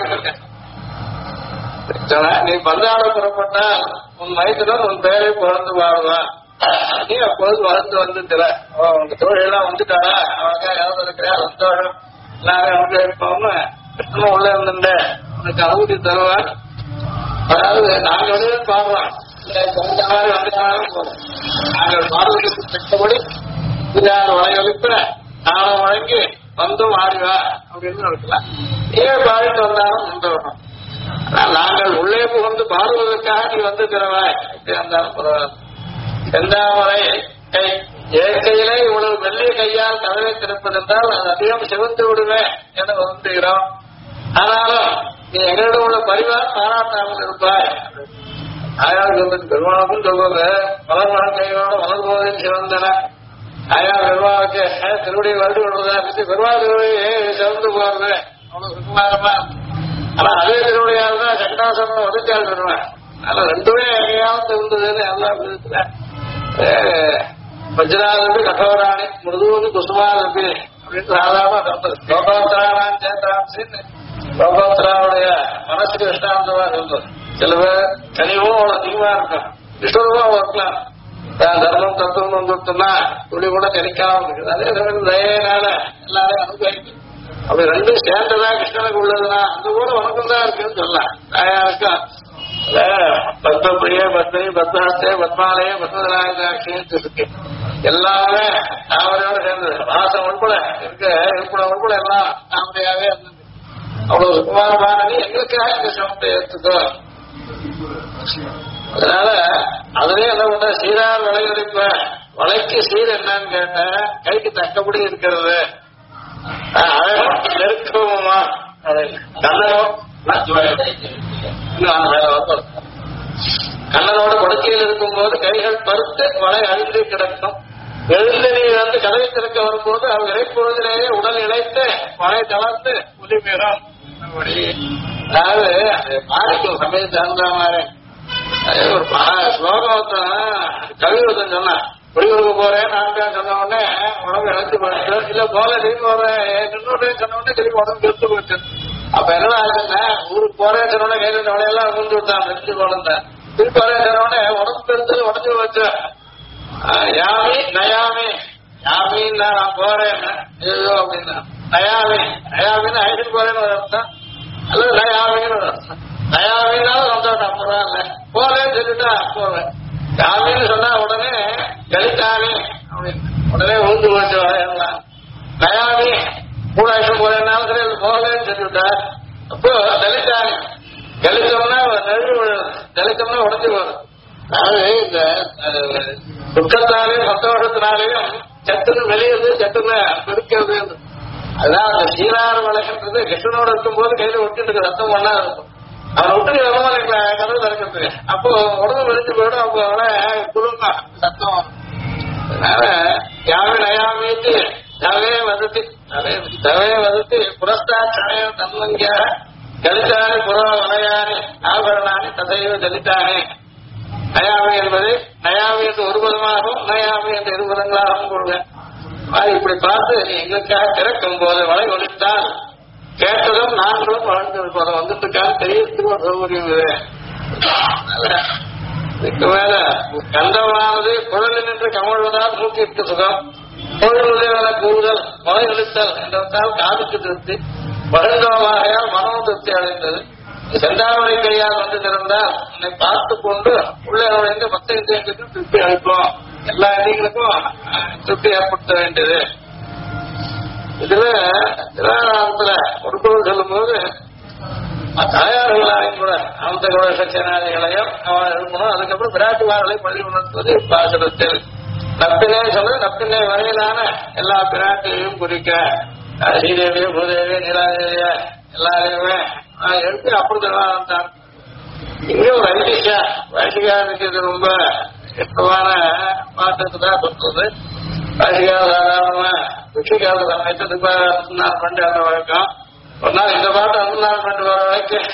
நீ பந்தாட புறப்பட்டா உன் வயசுடன் உன் பேரை பிறந்து வாழ்வான். நீ அப்போது வளர்ந்து வந்துட்டுல உங்க தொழிலெல்லாம் வந்துட்டாளா அவங்க யாரும் இருக்கிறா சந்தோஷம் எல்லாரும் அவங்க இருப்போம்னு கிருஷ்ணன் உள்ள இருந்துட்ட உனக்கு அனுமதி தருவார். அதாவது நாங்க வெளியே பாடுறோம் இந்த மாதிரி வந்துட்டாலும் போதும் நாங்கள் பாடுவதற்கு தக்கபடி வளையொலிப்ப நானும் வழங்கி வந்தும் ஆடுவா அப்படின்னு இருக்கலாம். ஏன் பாடிட்டு வந்தாலும் சந்தோஷம். நாங்கள் உள்ளே புகுந்து பாடுவதற்காக நீ வந்து தருவாய் எப்படி இருந்தாலும் பரவாயில்ல. செந்தாமரை கை இயற்கையிலே இவ்வளவு மெல்லிய கையால் கதவை திறப்பதென்றால் அது அதிகம் சிவந்து விடுவேன் என வருந்துகிறோம். ஆனாலும் நீ எங்களிடம் உள்ள பரிவார் பாராட்டாமல் இருப்பாய். ஆயார் சொல்றது பெருமாளுக்கும் சொல்றது மலர் வாழ்க்கையோட மலர் போதில் சிவந்தன ஆயார் பெருமாளுக்கு திருவடியை வருடி விடுறதா பெருமாள் திருவடியை சிவந்து போறது அவ்வளவு சுகுமாரமா. ஆனா அதே திருவடியால் தான் சண்டாசனம் ஒதுக்கால் பெறுவேன். ஆனா ரெண்டுமே எங்கேயாவது இருந்ததுன்னு எல்லா விதத்துல வஜ்ராதி கட்டோராணி மிருதுவது குசுமாதி அப்படின்னு சாதாரண லோகோத்தரான் சேத்ராம்சின்னு லோகோத்தராவுடைய மனசுக்கு இஷ்டாந்தமா இருந்தது. சில பேர் கனிவும் அவ்வளவு அதிகமா இருக்கும் இஷ்டமா இருக்கலாம். தர்மம் தத்துவம் வந்துட்டுன்னா துளி கூட கிடைக்காம இருக்குது. அதே தயனால எல்லாரையும் அனுபவிக்கும். அப்படி ரெண்டும் சேர்ந்ததா கிருஷ்ணனுக்கு உள்ளதுன்னா அந்த கூட உனக்கும் தான் இருக்குன்னு சொல்லலாம். தாயாருக்கும் பத்மபிரிய பத்மனி பத்மஹஸ்தே பத்மாலய பத்மதராஜாட்சின்னு இருக்கு. எல்லாமே தாமரையோட சேர்ந்தது. வாசம் உட்பட இருப்பட உட்பட எல்லாம் தாமரையாவே இருந்தது. அவ்வளவு சுகுமாரமான எங்களுக்காக இந்த சமத்தை ஏற்றுக்கோ. அதனால அதுலயே என்ன பண்ற சீரார் வளையடிப்ப வளைக்கு சீர் என்னன்னு கேட்ட கைக்கு தக்கபடி இருக்கிறது. நெருக்கமா கண்ணனோட படுக்கையில் இருக்கும் போது கைகள் பருத்து வளை அழிந்து கிடக்கும். எழுந்து நீ வந்து கதவை திறக்க வரும்போது அவள் இறைப்பொழுதிலேயே உடல் இழைத்து வளை தளர்ந்து உரிமையிடும். அதாவது அது மாறிக்கும் சமயத்து அந்த மாதிரி ஒரு ஸ்லோகத்தான் கவிவதன் சொன்னான். குடிகளுக்கு போறேன் நான் சொன்ன உடனே உடம்பு இழைத்து போயிட்டு இல்ல போல திரும்பி போறேன் நின்னோட சொன்ன உடனே திரும்பி உடம்பு எடுத்து போயிட்டு. அப்ப என்ன ஆகுதுன்னா ஊருக்கு போறேன்னு சொன்ன உடனே கையில உடையெல்லாம் விழுந்து விட்டான் நெஞ்சு குழந்தை. திருப்பி போறேன் சொன்ன உடனே உடம்பு எடுத்து உடஞ்சு வச்சு யாமி நயாமி யாமின்னா நான் போறேன் ஏதோ அப்படின்னா நயாமி நயாமின்னு அழைச்சிட்டு போறேன்னு ஒரு அர்த்தம் அல்லது நயாமின்னு ஒரு அர்த்தம். நயாமின்னாலும் சந்தோஷம் பரவாயில்ல போறேன்னு சொல்லிட்டா போவேன். யாமின்னு சொன்னா உடனே கலித்தானி அப்படின்னு உடனே விழுந்து போச்சு வரையலாம். நயாமி கூட ஆயிரம் போறேன்னாலும் சரி போகலன்னு சொல்லிவிட்டா அப்போ தலித்தானி கலித்தோம்னா நெருங்கி விழுது தலித்தோம்னா உடஞ்சி போகுது. அதாவது இந்த துக்கத்தாலையும் சந்தோஷத்தினாலையும் சட்டுன்னு வெளியது சட்டுன்னு பெருக்கிறது. அதான் அந்த சீரார வளைகின்றது கிருஷ்ணனோட இருக்கும் போது கையில விட்டுட்டு ரத்தம் பண்ணா இருக்கும். அவனை விட்டு வரமா கதவு திறக்கிறது. அப்போ உடம்பு வெளிச்சு போயிடும். அப்போ அவனை குழுங்க சத்தம். அதனால யாவே நயாமீட்டு தவே வதத்தி தவே வதத்தி புரஸ்தா சமயம் தன்மங்கியாக கலித்தானி புற வளையானி ஆபரணானி ததைவ தலித்தானே. நயாமி என்பது நயாமி என்று ஒரு பதமாகவும் நயாமி என்று இரு பதங்களாகவும் கொடுங்க. இப்படி பார்த்து எங்களுக்காக திறக்கும் போது வலை ஒழித்தால் கேட்டதும் நாங்களும் வாழ்ந்திருப்போம். அதை வந்துட்டுக்காக தெரியறதுக்கு ஒரு சௌகரியம் இது. இதுக்கு மேல கந்தமானது குழலில் நின்று கமழ்வதால் மூக்கிற்கு சுகம், பொருளுதேவன கூறுதல் வலை ஒழித்தல் என்றால் காதுக்கு திருப்தி, பகிர்ந்தவமாகையால் மனம் திருப்தி அடைந்தது. செந்தாமரை கையால் வந்து திறந்தால் உன்னை பார்த்து கொண்டு உள்ளே நுழைந்து மத்த இந்தியங்களுக்கும் திருப்தி அளிப்போம். எல்லா இந்தியங்களுக்கும் திருப்தி ஏற்படுத்த வேண்டியது. இதுல திருநாமத்துல ஒரு பொருள் சொல்லும் போது தாயார்களாலையும் கூட அந்த கூட சத்தியநாதிகளையும் அவன் எழுப்பணும். அதுக்கப்புறம் பிராட்டிவார்களை பள்ளி உணர்த்துவது பாசனத்தில். நப்பினே சொல்றது நப்பினை வரையிலான எல்லா பிராட்டியையும் குறிக்க ஸ்ரீதேவியோ பூதேவியோ நீலாதேவிய எல்லாரையுமே எடுத்து அப்புறம் திருவாரந்தான். இங்கே ஒரு ஐதிஷா வாசிகாருக்கு இது ரொம்ப இஷ்டமான பாட்டுக்கு தான் சொல்றது. வாசிகா சாதாரணமா ரிஷிகால சமயத்துக்கு அனுசந்தானம் பண்ணி அந்த வழக்கம். ஒரு நாள் இந்த பாட்டு அனுசந்தானம் பண்ணிட்டு வர வரைக்கும்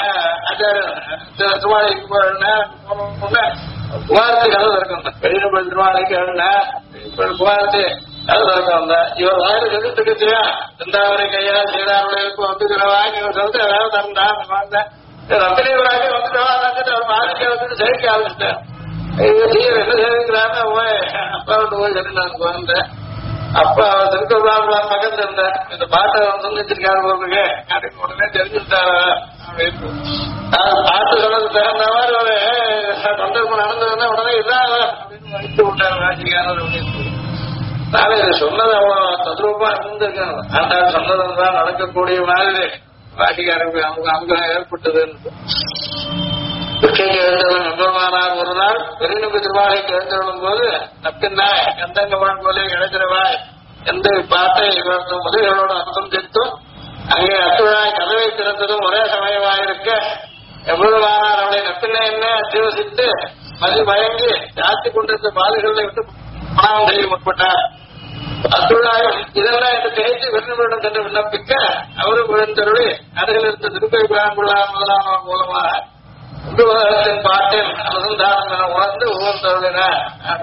திருவாளைக்கு போன குமாரத்து கதை திறக்கும். வெளியிட திருவாளைக்கு குமாரத்து கதை திறக்க வந்த இவர் வாயில சொல்லிட்டு இருக்கியா செந்தாவரை கையா ஸ்ரீராமனுக்கு வந்துக்கிறவாங்க இவர் சொல்லிட்டு ஏதாவது தரண்டா ரத்தனீவராக வந்துட்டு அவர் மாளிகை வந்துட்டு சேர்க்க ஆரம்பிச்சிட்டேன். என்ன சேவிக்கிறான்னு அப்பா விட்டு போய் சொல்லி நான் வந்தேன். அப்ப அவர் திருக்கோபாபுரம் மகன் இருந்தேன். இந்த பாட்டை சொல்லிச்சிருக்காரு போறதுக்கு அப்படின்னு உடனே தெரிஞ்சுட்டாரு அப்படின்னு பாட்டு சொல்றது தகுந்த மாதிரி ஒரு சந்தர்ப்பம் நடந்ததுன்னா உடனே இதான் அப்படின்னு வைத்து விட்டாரு ராஜிகாரர் அப்படின்னு. நாளை இது சொன்னது அவ்வளவு தத்ரூபமா இருந்திருக்கணும். ஆண்டாள் சொன்னதுதான் நடக்கக்கூடிய மாதிரி ராஜிகாரருக்கு அவங்க அனுகிரகம் ஏற்பட்டதுன்னு. பிச்சைக்கு எழுந்தவன் நம்பமானார் ஒரு நாள் பெருநம்பி திருவாளைக்கு எழுந்தவனும் போது நப்பின்னாய் எந்தங்கவன் போலே இழந்திரவாய் எந்த பாட்டை இவர்த்தும் முதல்களோடு அர்த்தம் தெரித்தும் அங்கே அத்துழாய் கதவை திறந்ததும் ஒரே சமயமாயிருக்க எவ்வளவானார் அவளை நப்பின்னை என்ன அத்தியோசித்து மதி மயங்கி ஜாத்தி கொண்டிருந்த பாதைகளை விட்டு பணம் செய்ய முற்பட்டார். அத்துழாயும் இதெல்லாம் என்று திகைத்து வெற்றிடம் சென்று விண்ணப்பிக்க அவரும் விழுந்தருளி அருகில் இருந்த திருப்பை பிராங்குள்ளா முதலானவர் மூலமாக உலகத்தின் பாட்டில் அனுசந்தானம் உணர்ந்து உகந்தருளினார்.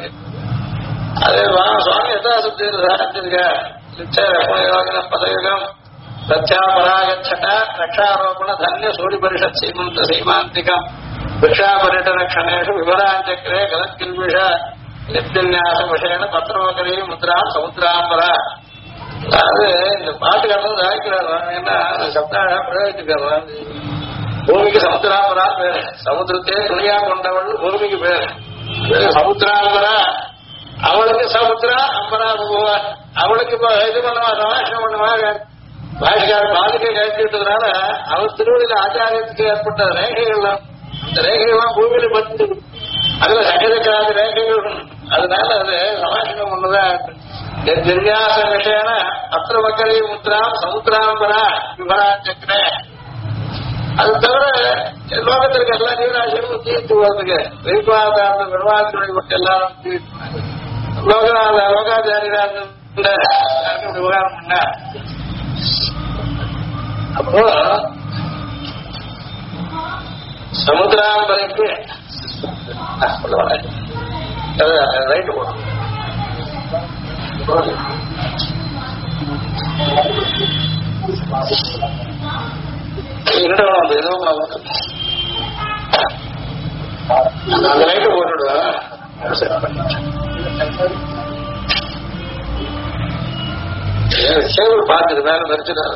அதே சுவாமி யதாசுத்திருக்க பதயுகம் பிரத்யாபராகச்சட ரக்ஷாரோபண தன்ய சூரி பரிஷத் சீமந்த சீமாந்திகம் பிக்ஷாபரிட்டன க்ஷணேஷு விவராஞ்சக்கரே கலக்கில்விஷ நித்தியன்யாச விஷயன பத்திரமகரி முத்ரா சமுத்திராம்பரா. அதாவது இந்த பாட்டு கடந்து தாய்க்கிறார். ஏன்னா சப்தாக பிரயோகிச்சுக்கிறார். பூமிக்கு சமுத்திராம்பரா பேரு. சமுத்திரத்தையே துணியா கொண்டவள் பூமிக்கு பேரு. சமுத்திராம்பரா அவளுக்கு சமுத்திரா அம்பரா போவார். அவளுக்கு இப்ப இது பண்ணுவா சமாஷம் பண்ணுவா. பாஷிகார் பாதுகை கழிச்சுட்டதுனால அவர் திருவள்ளில ஆச்சாரியத்துக்கு ஏற்பட்ட ரேகைகள்லாம் அந்த ரேகைகள்லாம் பூமியில பத்து அதுல சகஜக்காத ரேகைகள். அதனால அது சமாஷம் பண்ணுதான். நிர்யாச விஷயன பத்திர மக்களி முத்ராம் சமுத்திராம்பரா விவராஞ்சக்கரே. அது தவிர லோகத்திற்கு எல்லா ஜீவராசிகளும் தீர்த்து போறதுக்கு வைபாதாந்த விவாதத்துடைய மட்டும் எல்லாரும் லோகாச்சாரியார் விவகாரம் பண்ண. அப்போ சமுத்திராம்பரைக்கு ரைட்டு போடும். இரண்டாவது அந்த எதுவும் அந்த லைட்டு போட்டுடுவேன். சேவல் பார்த்துட்டு மேல மறைச்சிடாரு.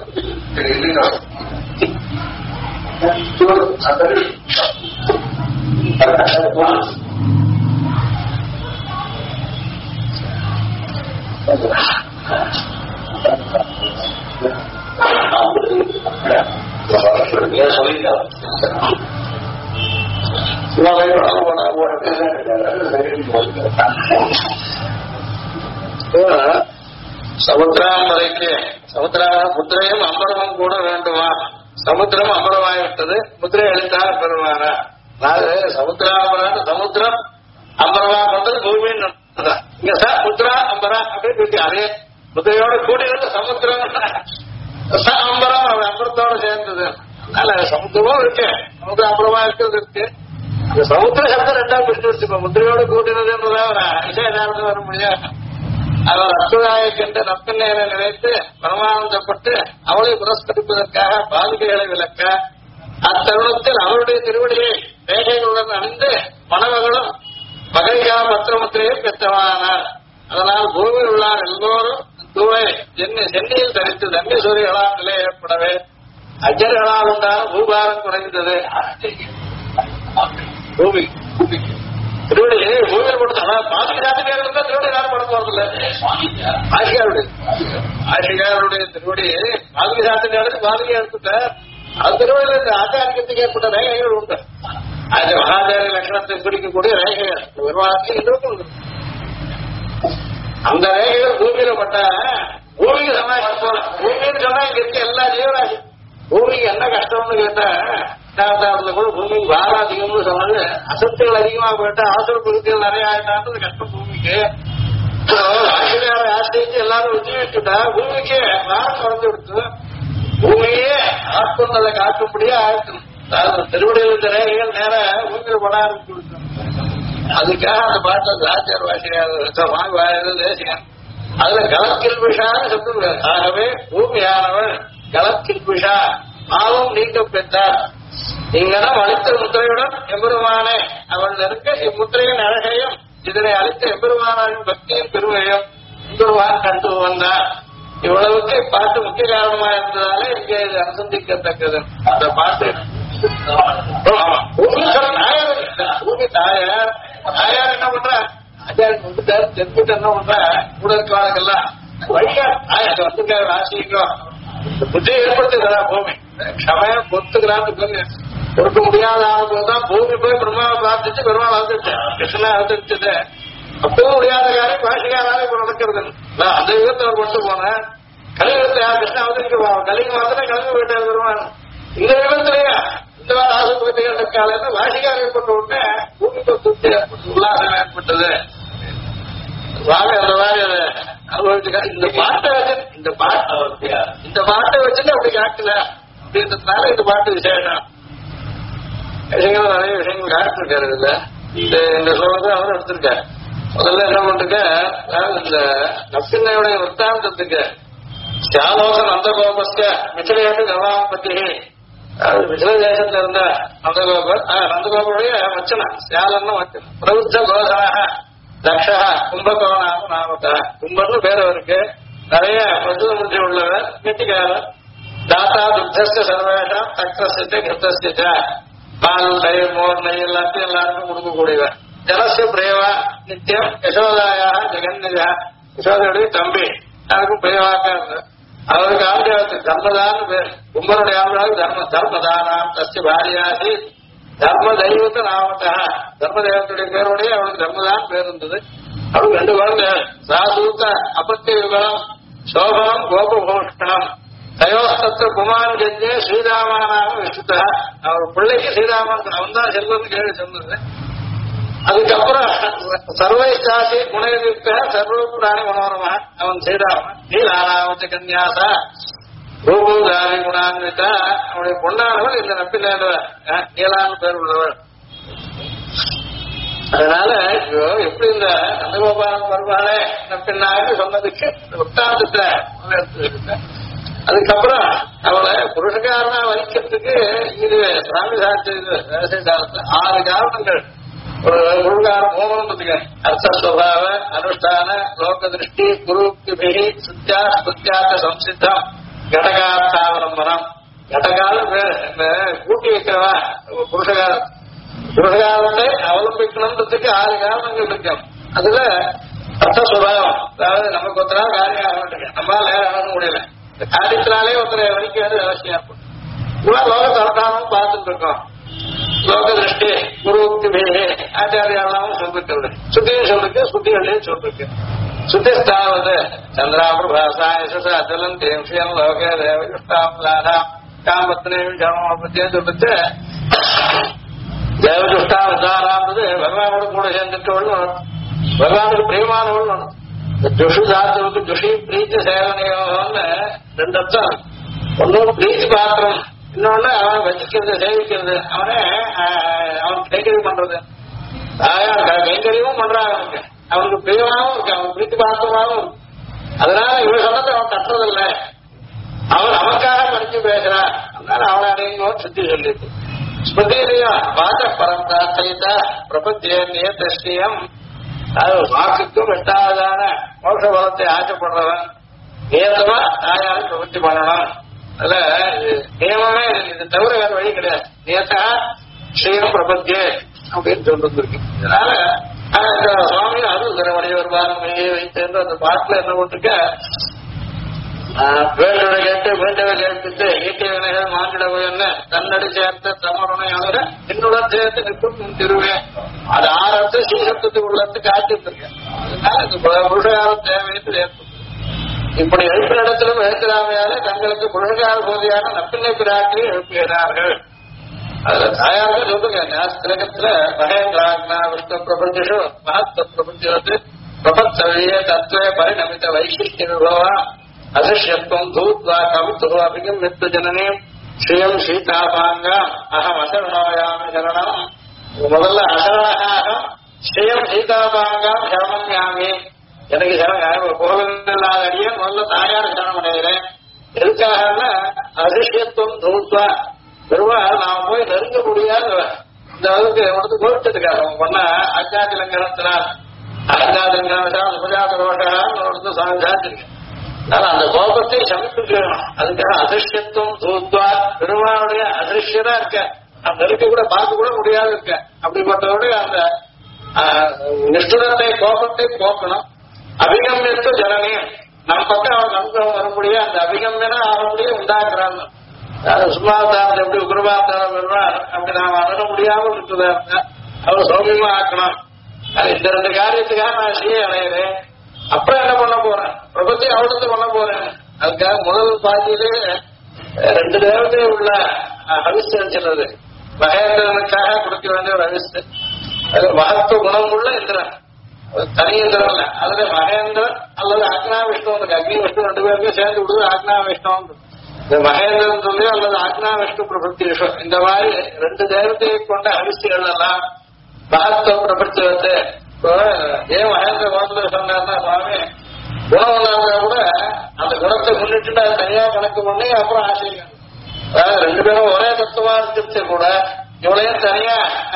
சமுத்திராம்பரைக்கு முத்திரையும் அம்பரமும் கூட வேண்டுமா? சமுத்திரம் அம்பரமாய்விட்டது, முத்திரை அளித்தால் பெறுவாரா? சமுத்திராம்பரான்னு சமுத்திரம் அம்பரமா பண்றது பூமின்னு இங்க முத்ரா அம்பரா அப்படின்னு அதே முத்திரையோட கூட்டினது சமுத்திரம் அம்பரம் அவன் அம்பரத்தோட சேர்ந்தது. அதனால சமுத்திரமும் இருக்கு, சமுத்திரம் அம்பரமா இருக்கிறது இருக்கு. இந்த சமுத்திர சப்தம் ரெண்டாம் பிரிச்சு வச்சுப்போம். முத்திரையோட கூட்டினதுன்றதா ஒரு விஷயம் வர முடியாது. அவர் அற்புதாயை கண்டு நப்பின்னேரை நினைத்து பரமானந்தப்பட்டு அவளை புரஸ்கரிப்பதற்காக பாதுகைகளை விளக்க அத்தருணத்தில் அவருடைய திருவடியை ரேகைகளுடன் அணிந்து மணமகளும் பகைகா பத்திரமுத்திரையை பெற்றவானார். அதனால் பூமியில் உள்ளார் எல்லோரும் தூவை சென்னியில் தரித்து தண்டீஸ்வரிகளால் நிலை ஏற்படவே அஜர்களால் உண்டான பூபாரம் குறைந்தது. பூமி திருவடி பூமியில் போட்டு பாதுகாத்துக்காக இருந்தா திருவடி யாரும் பட போறதில்ல. ஆசிகாருடைய திருவடி பாதுகாத்துக்காக பாதுகை எடுத்துட்ட அது திருவடியில் இந்த ஆச்சாரியத்துக்கு ஏற்பட்ட ரேகைகள் உண்டு. அது மகாச்சாரிய லட்சணத்தை குறிக்கக்கூடிய ரேகைகள் விவகாரத்தில் இன்றும் உண்டு. அந்த ரேகைகள் பூமியில பட்ட பூமிக்கு சமாளிக்க போல பூமின்னு சொன்னா இங்க இருக்க எல்லா ஜீவராசி பூமிக்கு என்ன கஷ்டம்னு கேட்டா கூட பூமிக்கு பாரம் அதிகம்னு சொன்னது அசத்துகள் அதிகமா போயிட்டா அவசர பொருட்கள் நிறைய ஆயிட்டான்றது கஷ்டம் பூமிக்கு. ஆசிரியரை ஆசிரிச்சு எல்லாரும் உஜீவிச்சுட்டா பூமிக்கு பாரம் குறைஞ்சு விடுத்து பூமியே ஆட்கொண்டதை காட்டும்படியே ஆயிடுச்சு. திருவடியில் இந்த ரேகைகள் நேர பூமியில பட ஆரம்பிச்சு விடுத்து. அதுக்காக அந்த பாட்டில் ஆச்சார வாசியார் தேசியம் அதுல கலக்கில் விஷான்னு சொல்லுவார். ஆகவே பூமியானவள் கலக்கில் விஷா பாவம் நீக்க பெற்றார். இங்கனம் அளித்த முத்திரையுடன் எம்பெருமானே அவள் இருக்க இம்முத்திரையின் அழகையும் இதனை அளித்த எம்பெருமானின் பக்தியின் பெருமையும் எம்பெருமான் கண்டு வந்தார். இவ்வளவுக்கு பாட்டு முக்கிய காரணமா இருந்ததாலே இங்கே இது அனுசந்திக்கத்தக்கது. அந்த பாட்டு பூமி தாயார் தாயார் என்ன பண்ற ஆச்சாரியன் வந்துட்டாரு தெரிஞ்சுட்டு என்ன பண்ற கூட இருக்கவாளுக்கெல்லாம் வழியா வந்திருக்காரு ஆசிரியம் புத்தியை ஏற்படுத்துகிறா பூமி க்ஷமையம் பொறுத்துக்கிறான்னு கொடுக்க முடியாத ஆகும்போதுதான் பூமி போய் பெருமாவை பிரார்த்திச்சு பெருமாள் வந்துருச்சு கிருஷ்ணா வந்துருச்சுது. அப்பவும் முடியாத காரியம் பாஷிகாராலே இப்ப நடக்கிறது. நான் அந்த யுகத்தை கொண்டு போனேன் கலியுகத்தை யார் கிருஷ்ணா வந்துருக்கு கலிங்க மாத்திரம் கிளம்பி போயிட்டாரு பெருமாள். இந்த யுகத்திலேயே இந்த மாதிரி ஆசைப்பட்டு இருக்காளன்னு வாசிகார் ஏற்பட்ட உடனே பூமிக்கு திருப்தி ஏற்பட்டு உல்லாசம் ஏற்பட்டது. வாங்க அந்த மாதிரி அதை அனுபவிச்சுக்க. இந்த பாட்டை வச்சுட்டு அப்படி காட்டல அப்படின்றதுனால இந்த பாட்டு விசேஷம். விஷயங்கள் நிறைய விஷயங்கள் காட்டிருக்காரு இதுல. இந்த சொல்றதை அவர் எடுத்திருக்காரு. முதல்ல என்ன பண்றீங்க இந்த நப்பின்னையுடைய விற்த்தாந்தத்துக்கு சியாலோக நந்தகோபஸ்க மிச்சிலையாட்டு கவாம்பத்தி மிச்சில தேசத்துல இருந்த நந்தகோபருடைய வச்சனம் சியாலன்னு வச்சனம் பிரபுத்த கோதராக தக்ஷா கும்பகோணாம நாமக்கா கும்பர்னு பேர் அவருக்கு நிறைய பிரசுத முடிச்சு உள்ளவர் கெட்டிக்காரர் தாத்தா துக்தஸ்த சர்வேஷம் தக்ரஸ்ய கிருத்தஸ்ய பால் தயிர் மோர் நெய் எல்லாத்தையும் எல்லாருக்கும் கொடுக்கக்கூடியவர். ஜலசிய பிரேவா நித்தியம் யசோதாயா ஜெகன்னிதா யசோதையுடைய தம்பி யாருக்கும் பிரேவாக்கா இருந்த அவருக்கு ஆம்பியாவுக்கு தர்மதான்னு பேர். கும்பருடைய ஆம்பியாவுக்கு தர்மதானாம் தஸ்ய பாரியாசி தர்ம தெய்வத்தை நாமத்தா தர்ம தெய்வத்துடைய பேருடைய அவனுக்கு தர்மதான் பேர் இருந்தது. அவருக்கு 2 குழந்தை சாசூத்த அப்பத்திய யுகம் சோபனம் கோபபூஷணம் தயோஸ்தத்த குமார் ஜெஞ்சே ஸ்ரீராமனாம விஷ்ணுதா. அவர் பிள்ளைக்கு ஸ்ரீராமன் அவன் தான் செல்வன் கேள்வி சொன்னது. அதுக்கப்புறம் சர்வைச்சாசி குணயுக்த சர்வபுராணி மனோரமா அவன் ஸ்ரீராமன் நீலாராவத்த கன்யாசா ரூபூதாரி குணான்விதா அவனுடைய பொண்ணானவள் இந்த நப்பிலேட நீலான்னு பேர் உள்ளவள். அதனால எப்படி இந்த நந்தகோபாலன் வருவாளே நப்பின்னான்னு சொன்னதுக்கு உத்தாந்தத்தை அதுக்கப்புறம் அவளை புருஷகாரனா வலிக்கிறதுக்கு இது சுவாமி சாட்சி 6 காரணங்கள். ஒரு புருஷகாரம் மோகனத்துக்கு அர்த்தஸ்வபாவ அனுஷ்டான லோக திருஷ்டி குருப்திபிகி சுத்தியாத்த சம்சித்தம் கடகார்த்தாவலம்பனம். கடகாலம் கூட்டி வைக்கிறவா புருஷகாரம் புருஷகாரத்தை அவலம்பிக்கணுன்றதுக்கு 6 காரணங்கள் இருக்கும். அதுல அர்த்தஸ்வபாவம் அதாவது நமக்கு ஒருத்தரா காரியம் ஆக மாட்டேங்க நம்மளால ஆக முடியல. காரியத்தினாலே ஒருத்தரை வலிக்காது அவசியம் ஏற்படும். இவன் லோகத்தை அர்த்தாமும் பார்த்துட்டு இருக்கோம். லோக திருஷ்டி குருப்திபிகி ஆச்சாரியாலும் சொல்லிருக்கிறது சுத்தியும் சொல்லிருக்கு சுத்திகளையும் சொல்லிருக்கு. சுத்திஸ்தாவது சந்திராபிரபாசாயச அச்சலம் தேம்சியம் லோகே தேவஜுஷ்டாம் காமத்தினையும் ஜனமபத்தியும் சொல்லிட்டு தேவஜுஷ்டாவதாரான்றது பகவானோட கூட சேர்ந்துட்டு பகவானுக்கு பிரியமானவள். ஜுஷு தாத்துவுக்கு ஜுஷி பிரீத்தி சேவனையோன்னு 2 அர்த்தம். ஒன்னும் பிரீத்தி பாத்திரம் இன்னொன்னு அவன் வச்சிக்கிறது சேவிக்கிறது அவனை அவன் கைங்கரியம் பண்றது கைங்கரியமும் பண்றாங்க அவனுக்கு. அவனுக்கு பிரியமாவும் இருக்கு, அவன் பிடித்து பார்த்தமாவும் இருக்கு. அதனால இவன் சொன்னதை அவன் கட்டுறதில்லை, அவன் நமக்காக படிச்சு பேசுறான். அதனால அவனை அடையணும் சுத்தி சொல்லிட்டு ஸ்மிருதியிலையும் வாச பரம் பிரார்த்தித்த பிரபத்திய தஷ்டியம், அது வாக்குக்கும் எட்டாவதான மோட்ச பலத்தை ஆசைப்படுறவன் நியத்தமா தாயார பிரபத்தி பண்ணணும். அதுல நியமமே இது தவிர வேற வழி கிடையாது. நியத்தா ஸ்ரீயம் பிரபத்தியே அப்படின்னு சொல்லிருக்கு. இதனால சுவாமி அருள் தினவடைய வருவார் மையை வைத்து அந்த பாட்டுல என்ன போட்டிருக்க, வேண்டவை கேட்டு வேண்டவை கேட்டு ஈட்டிய வினைகள் மாண்டிடவை என்ன தன்னடி சேர்த்த தமருணை அவர என்னுடன் சேர்த்து நிற்கும் திருவே, அது ஆரத்து சீசத்துக்கு உள்ளத்து காத்துட்டு இருக்கேன். அதனால இது புருஷகார தேவையத்தில் ஏற்படும். இப்படி எழுப்பின இடத்திலும் எழுத்துறாமையால தங்களுக்கு புருஷகார போதியான நப்பிள்ளை பிராட்டியை எழுப்புகிறார்கள். அதுல தாயார்கள் சொல்லுங்க, திலகத்துல மகேந்திராக்னா விருத்த பிரபஞ்சு மகத்துவ பிரபஞ்சு பிரபத்தவிய தத்துவ பரிணமித்த வைசிஷ்ய விபவா அதிருஷ்யத்துவம் தூத்வா கவித்துவ அபிகம் மித்து ஜனனீம் ஸ்ரீயம் சீதாபாங்க அகம் அசரணோயாமி சரணம். முதல்ல அசரணாக ஸ்ரீயம் சீதாபாங்கம் சரணம்யாமி, எனக்கு சரணம் கோவில்லாத அடியே முதல்ல தாயார் சரணம் அடைகிறேன். எதுக்காக அதிருஷ்யத்துவம் தூத்வா, பெருமாள் நாம போய் நெருங்க முடியாத இந்த அளவுக்கு வந்து கோவிச்சதுக்காக அவன் பண்ண அஜாதிலங்கனத்தினால் அஜாதிலங்கனம் உபஜாத ரோஷான்னு சாதிச்சிருக்கேன். அதனால அந்த கோபத்தை சமிப்பிக்கணும். அதுக்காக அதிருஷ்யத்துவம் தூத்வா, பெருமாளுடைய அதிருஷ்யதா இருக்க, அந்த நெருக்க கூட பார்க்க கூட முடியாது இருக்க. அப்படிப்பட்டவருடைய அந்த நிஷ்டுரத்தை கோபத்தை போக்கணும். அபிகம்யத்து ஜனனியம், நம் பக்கம் அவன் நம்பகம் வரும்படியா அந்த அபிகம்யனா ஆகும்படியே உண்டாக்குறாங்க. சும்மாவதாரம் எப்படி குருபாவதாரம் வருவார் அப்படி நாம் அணுக முடியாமல் இருக்குதா அவர் சௌமியமா ஆக்கணும். அது இந்த ரெண்டு காரியத்துக்காக நான் செய்ய அடையிறேன். அப்புறம் என்ன பண்ண போறேன், பிரபத்தி அவளுக்கு பண்ண போறேன். அதுக்காக முதல் பாதியிலே ரெண்டு தேவதை உள்ள அவிஸ்தன் சொன்னது மகேந்திரனுக்காக கொடுக்க வேண்டிய ஒரு அவிஸ்து. அது மகத்துவ குணம் உள்ள இந்திரன், தனி இந்திரன் இல்ல. அதுல மகேந்திரன் அல்லது ஆக்னா விஷ்ணு, அக்னி விஷ்ணு ரெண்டு பேருமே சேர்ந்து விடுது ஆக்னா விஷ்ணு. இந்த மகேந்திரன் சொல்லி அல்லது ஆக்னா விஷ்ணு பிரபத்தி விஷ்ணு, இந்த மாதிரி ரெண்டு தேவத்தையை கொண்ட அவிஸ்திகள் எல்லாம் மகத்துவ பிரபஞ்சத்தை. ஏன் மகேந்திர குணத்துல சொன்னார்னா, சுவாமி குணம் ஒன்றாங்க கூட அந்த குணத்தை முன்னிட்டு அதை தனியா கணக்கு பண்ணி அப்புறம் ஆசைங்க. அதாவது ரெண்டு பேரும் ஒரே தத்துவமா இருக்கிறது கூட இவளையும் தனியா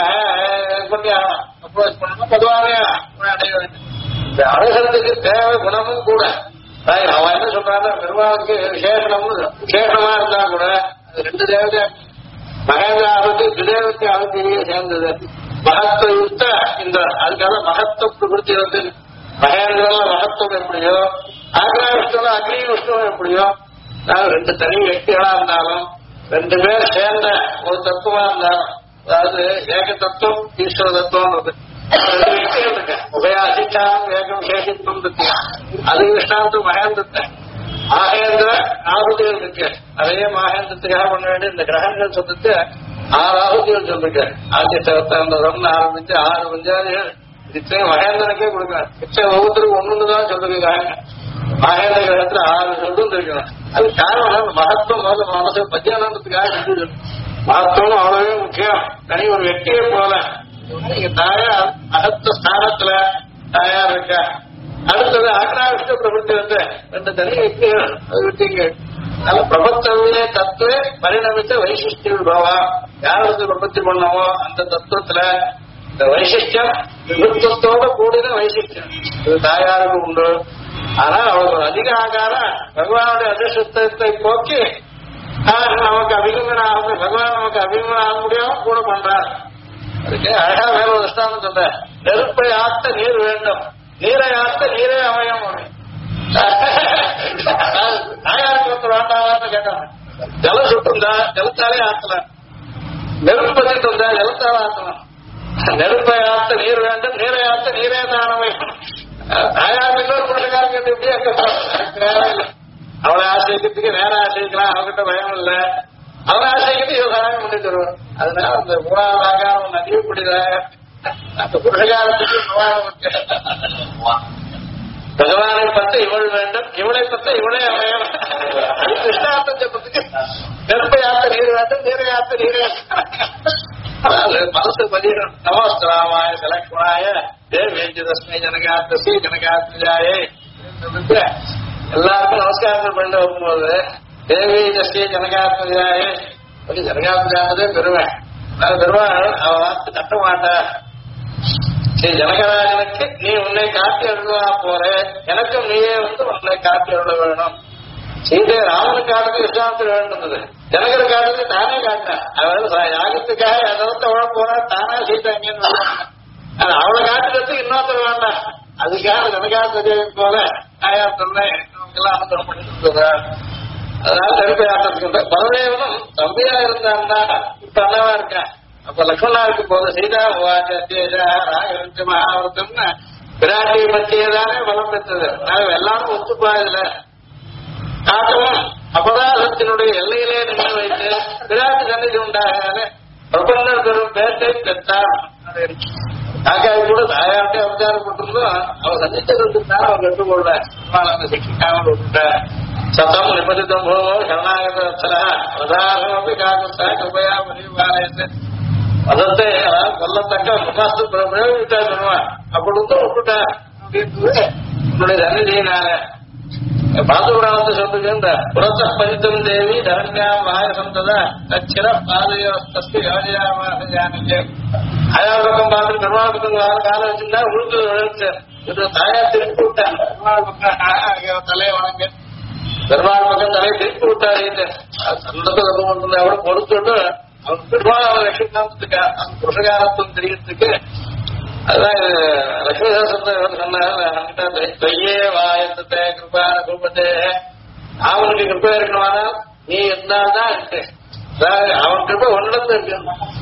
பண்ணி அப்ரோச் பண்ணணும், பொதுவாகவே அடைய வேண்டும். இந்த அணுகிறதுக்கு தேவை குணமும் கூட. அவன் என்ன சொல்றாங்க, பெருமாளுக்கு விசேஷமா இருந்தா கூட அது ரெண்டு தேவதை மகேந்திர ஆபத்து திதேவத்தை ஆபத்திலேயே சேர்ந்தது. மகத்துவ இந்த அதுக்காக மகத்துவ பிரபுத்தி வந்து மகேந்திரன்ல மகத்துவம் எப்படியோ, ஆக்னா விஷ்ணு அக்னி விஷ்ணு எப்படியோ, நான் ரெண்டு தனி వ్యక్తిகளா இருந்தாலும் ரெண்டு பேர் சேர்ந்த ஒரு தத்துவமா இருந்தாலும், அதாவது ஏக தத்துவம் ஈஸ்வர தத்துவம் ரெண்டு వ్యక్తిகள் இருக்கு. உபய அதிஷ்டானம் ஏகம் சேஷித்துவம் இருக்கு. அது கிருஷ்ணாந்து மகேந்திரத்தை மகேந்திர ஆபத்துகள் இருக்கு. அதே மகேந்திரத்துக்காக பண்ண வேண்டிய இந்த கிரகங்கள் சொல்லிட்டு 6 ஆபத்துகள் சொல்லிருக்கு. ஆதித்யவத்தாந்தம் ஆரம்பிச்சு 6 பஞ்சாதிகள் இத்தனையும் மகேந்திரனுக்கே கொடுக்கணும். மிச்சம் ஒவ்வொருத்தருக்கு ஒண்ணுதான் சொல்லிருக்காங்க. மகேந்திர கிரகத்துல 6 சொல்லும் இருக்கணும். அது காரணம் மகத்துவம் முதல்ல மனசு பத்தியானத்துக்காக செஞ்சு மகத்துவம் அவ்வளவே முக்கியம். தனி ஒரு வெற்றியை போல நீங்க தாயார் மகத்துவ ஸ்தானத்துல தாயார் இருக்க. அடுத்தது ஆக்னாவிஷ்ட பிரபத்தி வந்து ரெண்டு தனி வெற்றிகள் அது விட்டீங்க. நல்ல பிரபத்தவிலே தத்துவ பரிணமித்த வைசிஷ்டிய விபவா, யாருக்கு பிரபத்தி பண்ணவோ அந்த தத்துவத்துல இந்த வைசிஷ்டியம் விபத்தத்தோட கூடின வைசிஷ்டியம் இது தாயாருக்கு உண்டு. ஆனா அவருக்கு அதிக ஆகாரம் பகவானுடைய அதிர்ஷ்டத்தை போக்கி நமக்கு அபிகமனம் ஆக, பகவான் நமக்கு அபிகமனம் ஆக முடியாம கூட பண்றார். அதுக்கு அழகா வேற ஒரு ஸ்தானம் சொல்ற, நெருப்பை ஆத்த நீர் வேண்டும், நீரை ஆத்த நீரே அமையும். தாயாருக்கு ஒருத்தர் வேண்டாம்னு கேட்டாங்க. ஜலம் சுட்டுந்தா ஜலத்தாலே ஆத்தலாம், நெருப்பு பத்திட்டு இருந்தா ஜலத்தால ஆத்தலாம். நெருப்பை ஆத்த நீர் வேண்டும், நீரை ஆத்த நீரே தான் அமையும். தாயார் இன்னொரு புருஷக்காரங்க எப்படி அவளை ஆசிரியத்துக்கு வேற ஆசிரியக்கலாம், அவகிட்ட பயம் இல்ல. அவனை ஆசிரியத்து இவ சகாயம் பண்ணி தருவார். அதனால அந்த 3வது ஆகாரம் அதிகப்படிதாக அந்த புருஷகாரத்துக்கு பகவானை பத்த இவள் வேண்டும், இவளை பத்த இவளே அமையும். கிருஷ்ணார்த்தம் சொல்றதுக்கு நெருப்பை ஆத்த நீர் வேண்டும், நீரை ஆத்த நீரே. மனசு பதியும் நமஸ்தராமாய சலக்ஷணாய தேவேஜதஸ்மை ஜனகாத்மசி ஜனகாத்மஜாயே எல்லாருக்கும் நமஸ்காரம் பண்ணி வரும்போது தேவேஜஸ்ரீ ஜனகாத்மஜாயே ஜனகாத்மஜானதே பெருமை பெருமாள் அவன் வார்த்தை கட்ட மாட்டா ஸ்ரீ ஜனகராஜனுக்கு நீ உன்னை காட்டி அருளா போற எனக்கும் நீயே உன்னை காட்டி அருள வேணும் சீதை ராமனுக்கு காட்டுறது விஸ்வாமத்தில் வேண்டியது ஜனகரை காட்டுறது தானே காட்டினான் அவள் யாகத்துக்காக அதவத்தை உழ போனா தானா சீதை அங்கேன்னு அவளை காட்டுறதுக்கு இன்னொருத்தர் வேண்டாம் அதுக்காக ஜனகாத்த போல தாயா சொன்னேன் எல்லாம் அனுகிரகம் பண்ணிட்டு அதனால தடுப்பையாட்டிருக்கின்ற பரதேவனும் தம்பியா இருந்தான்னா இப்ப அண்ணவா இருக்கான் அப்ப லக்ஷ்மணாவுக்கு போது சீதா ராகவஞ்ச மகாவரத்தம்னு பிராட்டியை பற்றியதானே பலம் பெற்றது எல்லாரும் ஒத்துப்பா இதுல காட்டவும் அபராதத்தினுடைய எல்லையிலே நின்று வைத்து பிராட்டி சன்னிதி உண்டாக பிரபந்தர் பெரும் பேட்டை பெற்றார் காக்காவை கூட தாயாட்டே அவதாரப்பட்டிருந்தோம் அவன் சந்திச்சதுதான் அவன் கற்றுக்கொள்ள அந்த சிக்ஷிக்காமல் விட்டுட்ட சதம் நிபதிதம் போவோ சரணாகதா அவதாரமப்பி காக்கா கிருபையா மணிவாலயத்தை அதத்தை கொல்லத்தக்க முகாஸ்து பிரயோகிட்டா சொல்லுவான் அப்படி விட்டுட்டா அப்படின்றது உன்னுடைய சன்னிதியினால பாதுபுராணத்தை சொல்லுகின்ற புறத்த பரித்தம் தேவி தரண்யா வாய சந்ததா தச்சிர பாதையோஸ்தி யோஜயாமானிக்கு ஆயாள் பக்கம் பார்த்து பெருமாள் பக்கம் காலம் வச்சிருந்தா உழுத்து விழுத்து இது தாயா திருப்பி விட்டான் பெருமாள் பக்கம் தலையை வணங்க பெருமாள் பக்கம் தலையை திருப்பி விட்டாரு சந்தத்தை அவட பொறுத்துட்டு அவன் பெருமாள் அவன் லட்சுமிகாந்தத்துக்கு அந்த புருஷகாரத்துவம் தெரியறதுக்கு அதான் லட்சுமிதாசன் சொன்னார் தொய்யே வாயத்தை கிருபான குருபத்தே அவனுக்கு கிருப்பா இருக்கணும்னா நீ இருந்தால்தான் இருக்கு அவன் கிருப்பை ஒன்றிலிருந்து இருக்கு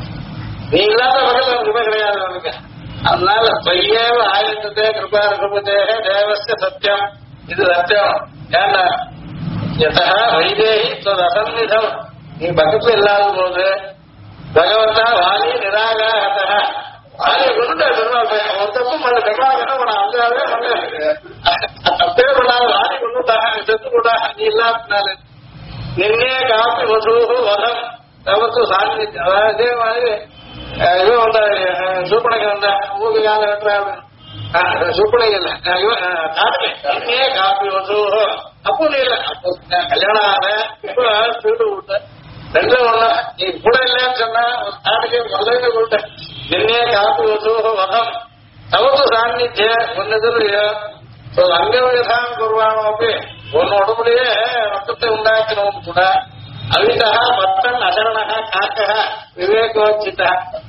நீ இல்லாத வகையில் அவன் கிருப்பை கிடையாது அவனுக்கு அதனால தொய்யே வாயத்தை கிருபான குருபத்தே தேவஸ்ய சத்தியம் இது சத்தியம் ஏன்னா எதா வைதேகி அசன்னிதம் நீ பக்கத்துல இல்லாத போது பகவத்தா வாலி நிராகாரத வாலியை கொண்டு பெருமாள் ஒரு தப்பும் பண்ண பெருமாள் என்ன பண்ண அங்கே தப்பே பண்ணாத வாலி கொண்டுட்டாங்க செத்து கூட நீ இல்லாதனால நின்னே காப்பி வசூகு வதம் தவத்து சாந்தியம் அதாவது இதே மாதிரி இவன் வந்த சூப்பனைக்கு வந்த ஊருக்கு கால வெட்டுறாங்க சூப்பனைக்கு இல்லை காட்டுல நின்னே காப்பி வசூகு அப்போ நீ இல்லை அப்போ கல்யாணம் ஆன இப்ப திருட்டு விட்ட ரெண்டு ஒண்ணு நீ கூட இல்லைன்னு சொன்னா ஒரு நாட்டுக்கே முதல்ல கொடுத்த நின்னே காப்பு வசூக வகம் தவத்து சாநித்திய ஒன்னதுலையோ அங்கவிதான் குருவானோப்பி ஒன்னு உடம்புலயே ரத்தத்தை உண்டாக்கினவன் கூட அவிதா பத்தன் அசரணா காக்கா விவேகோச்சிதா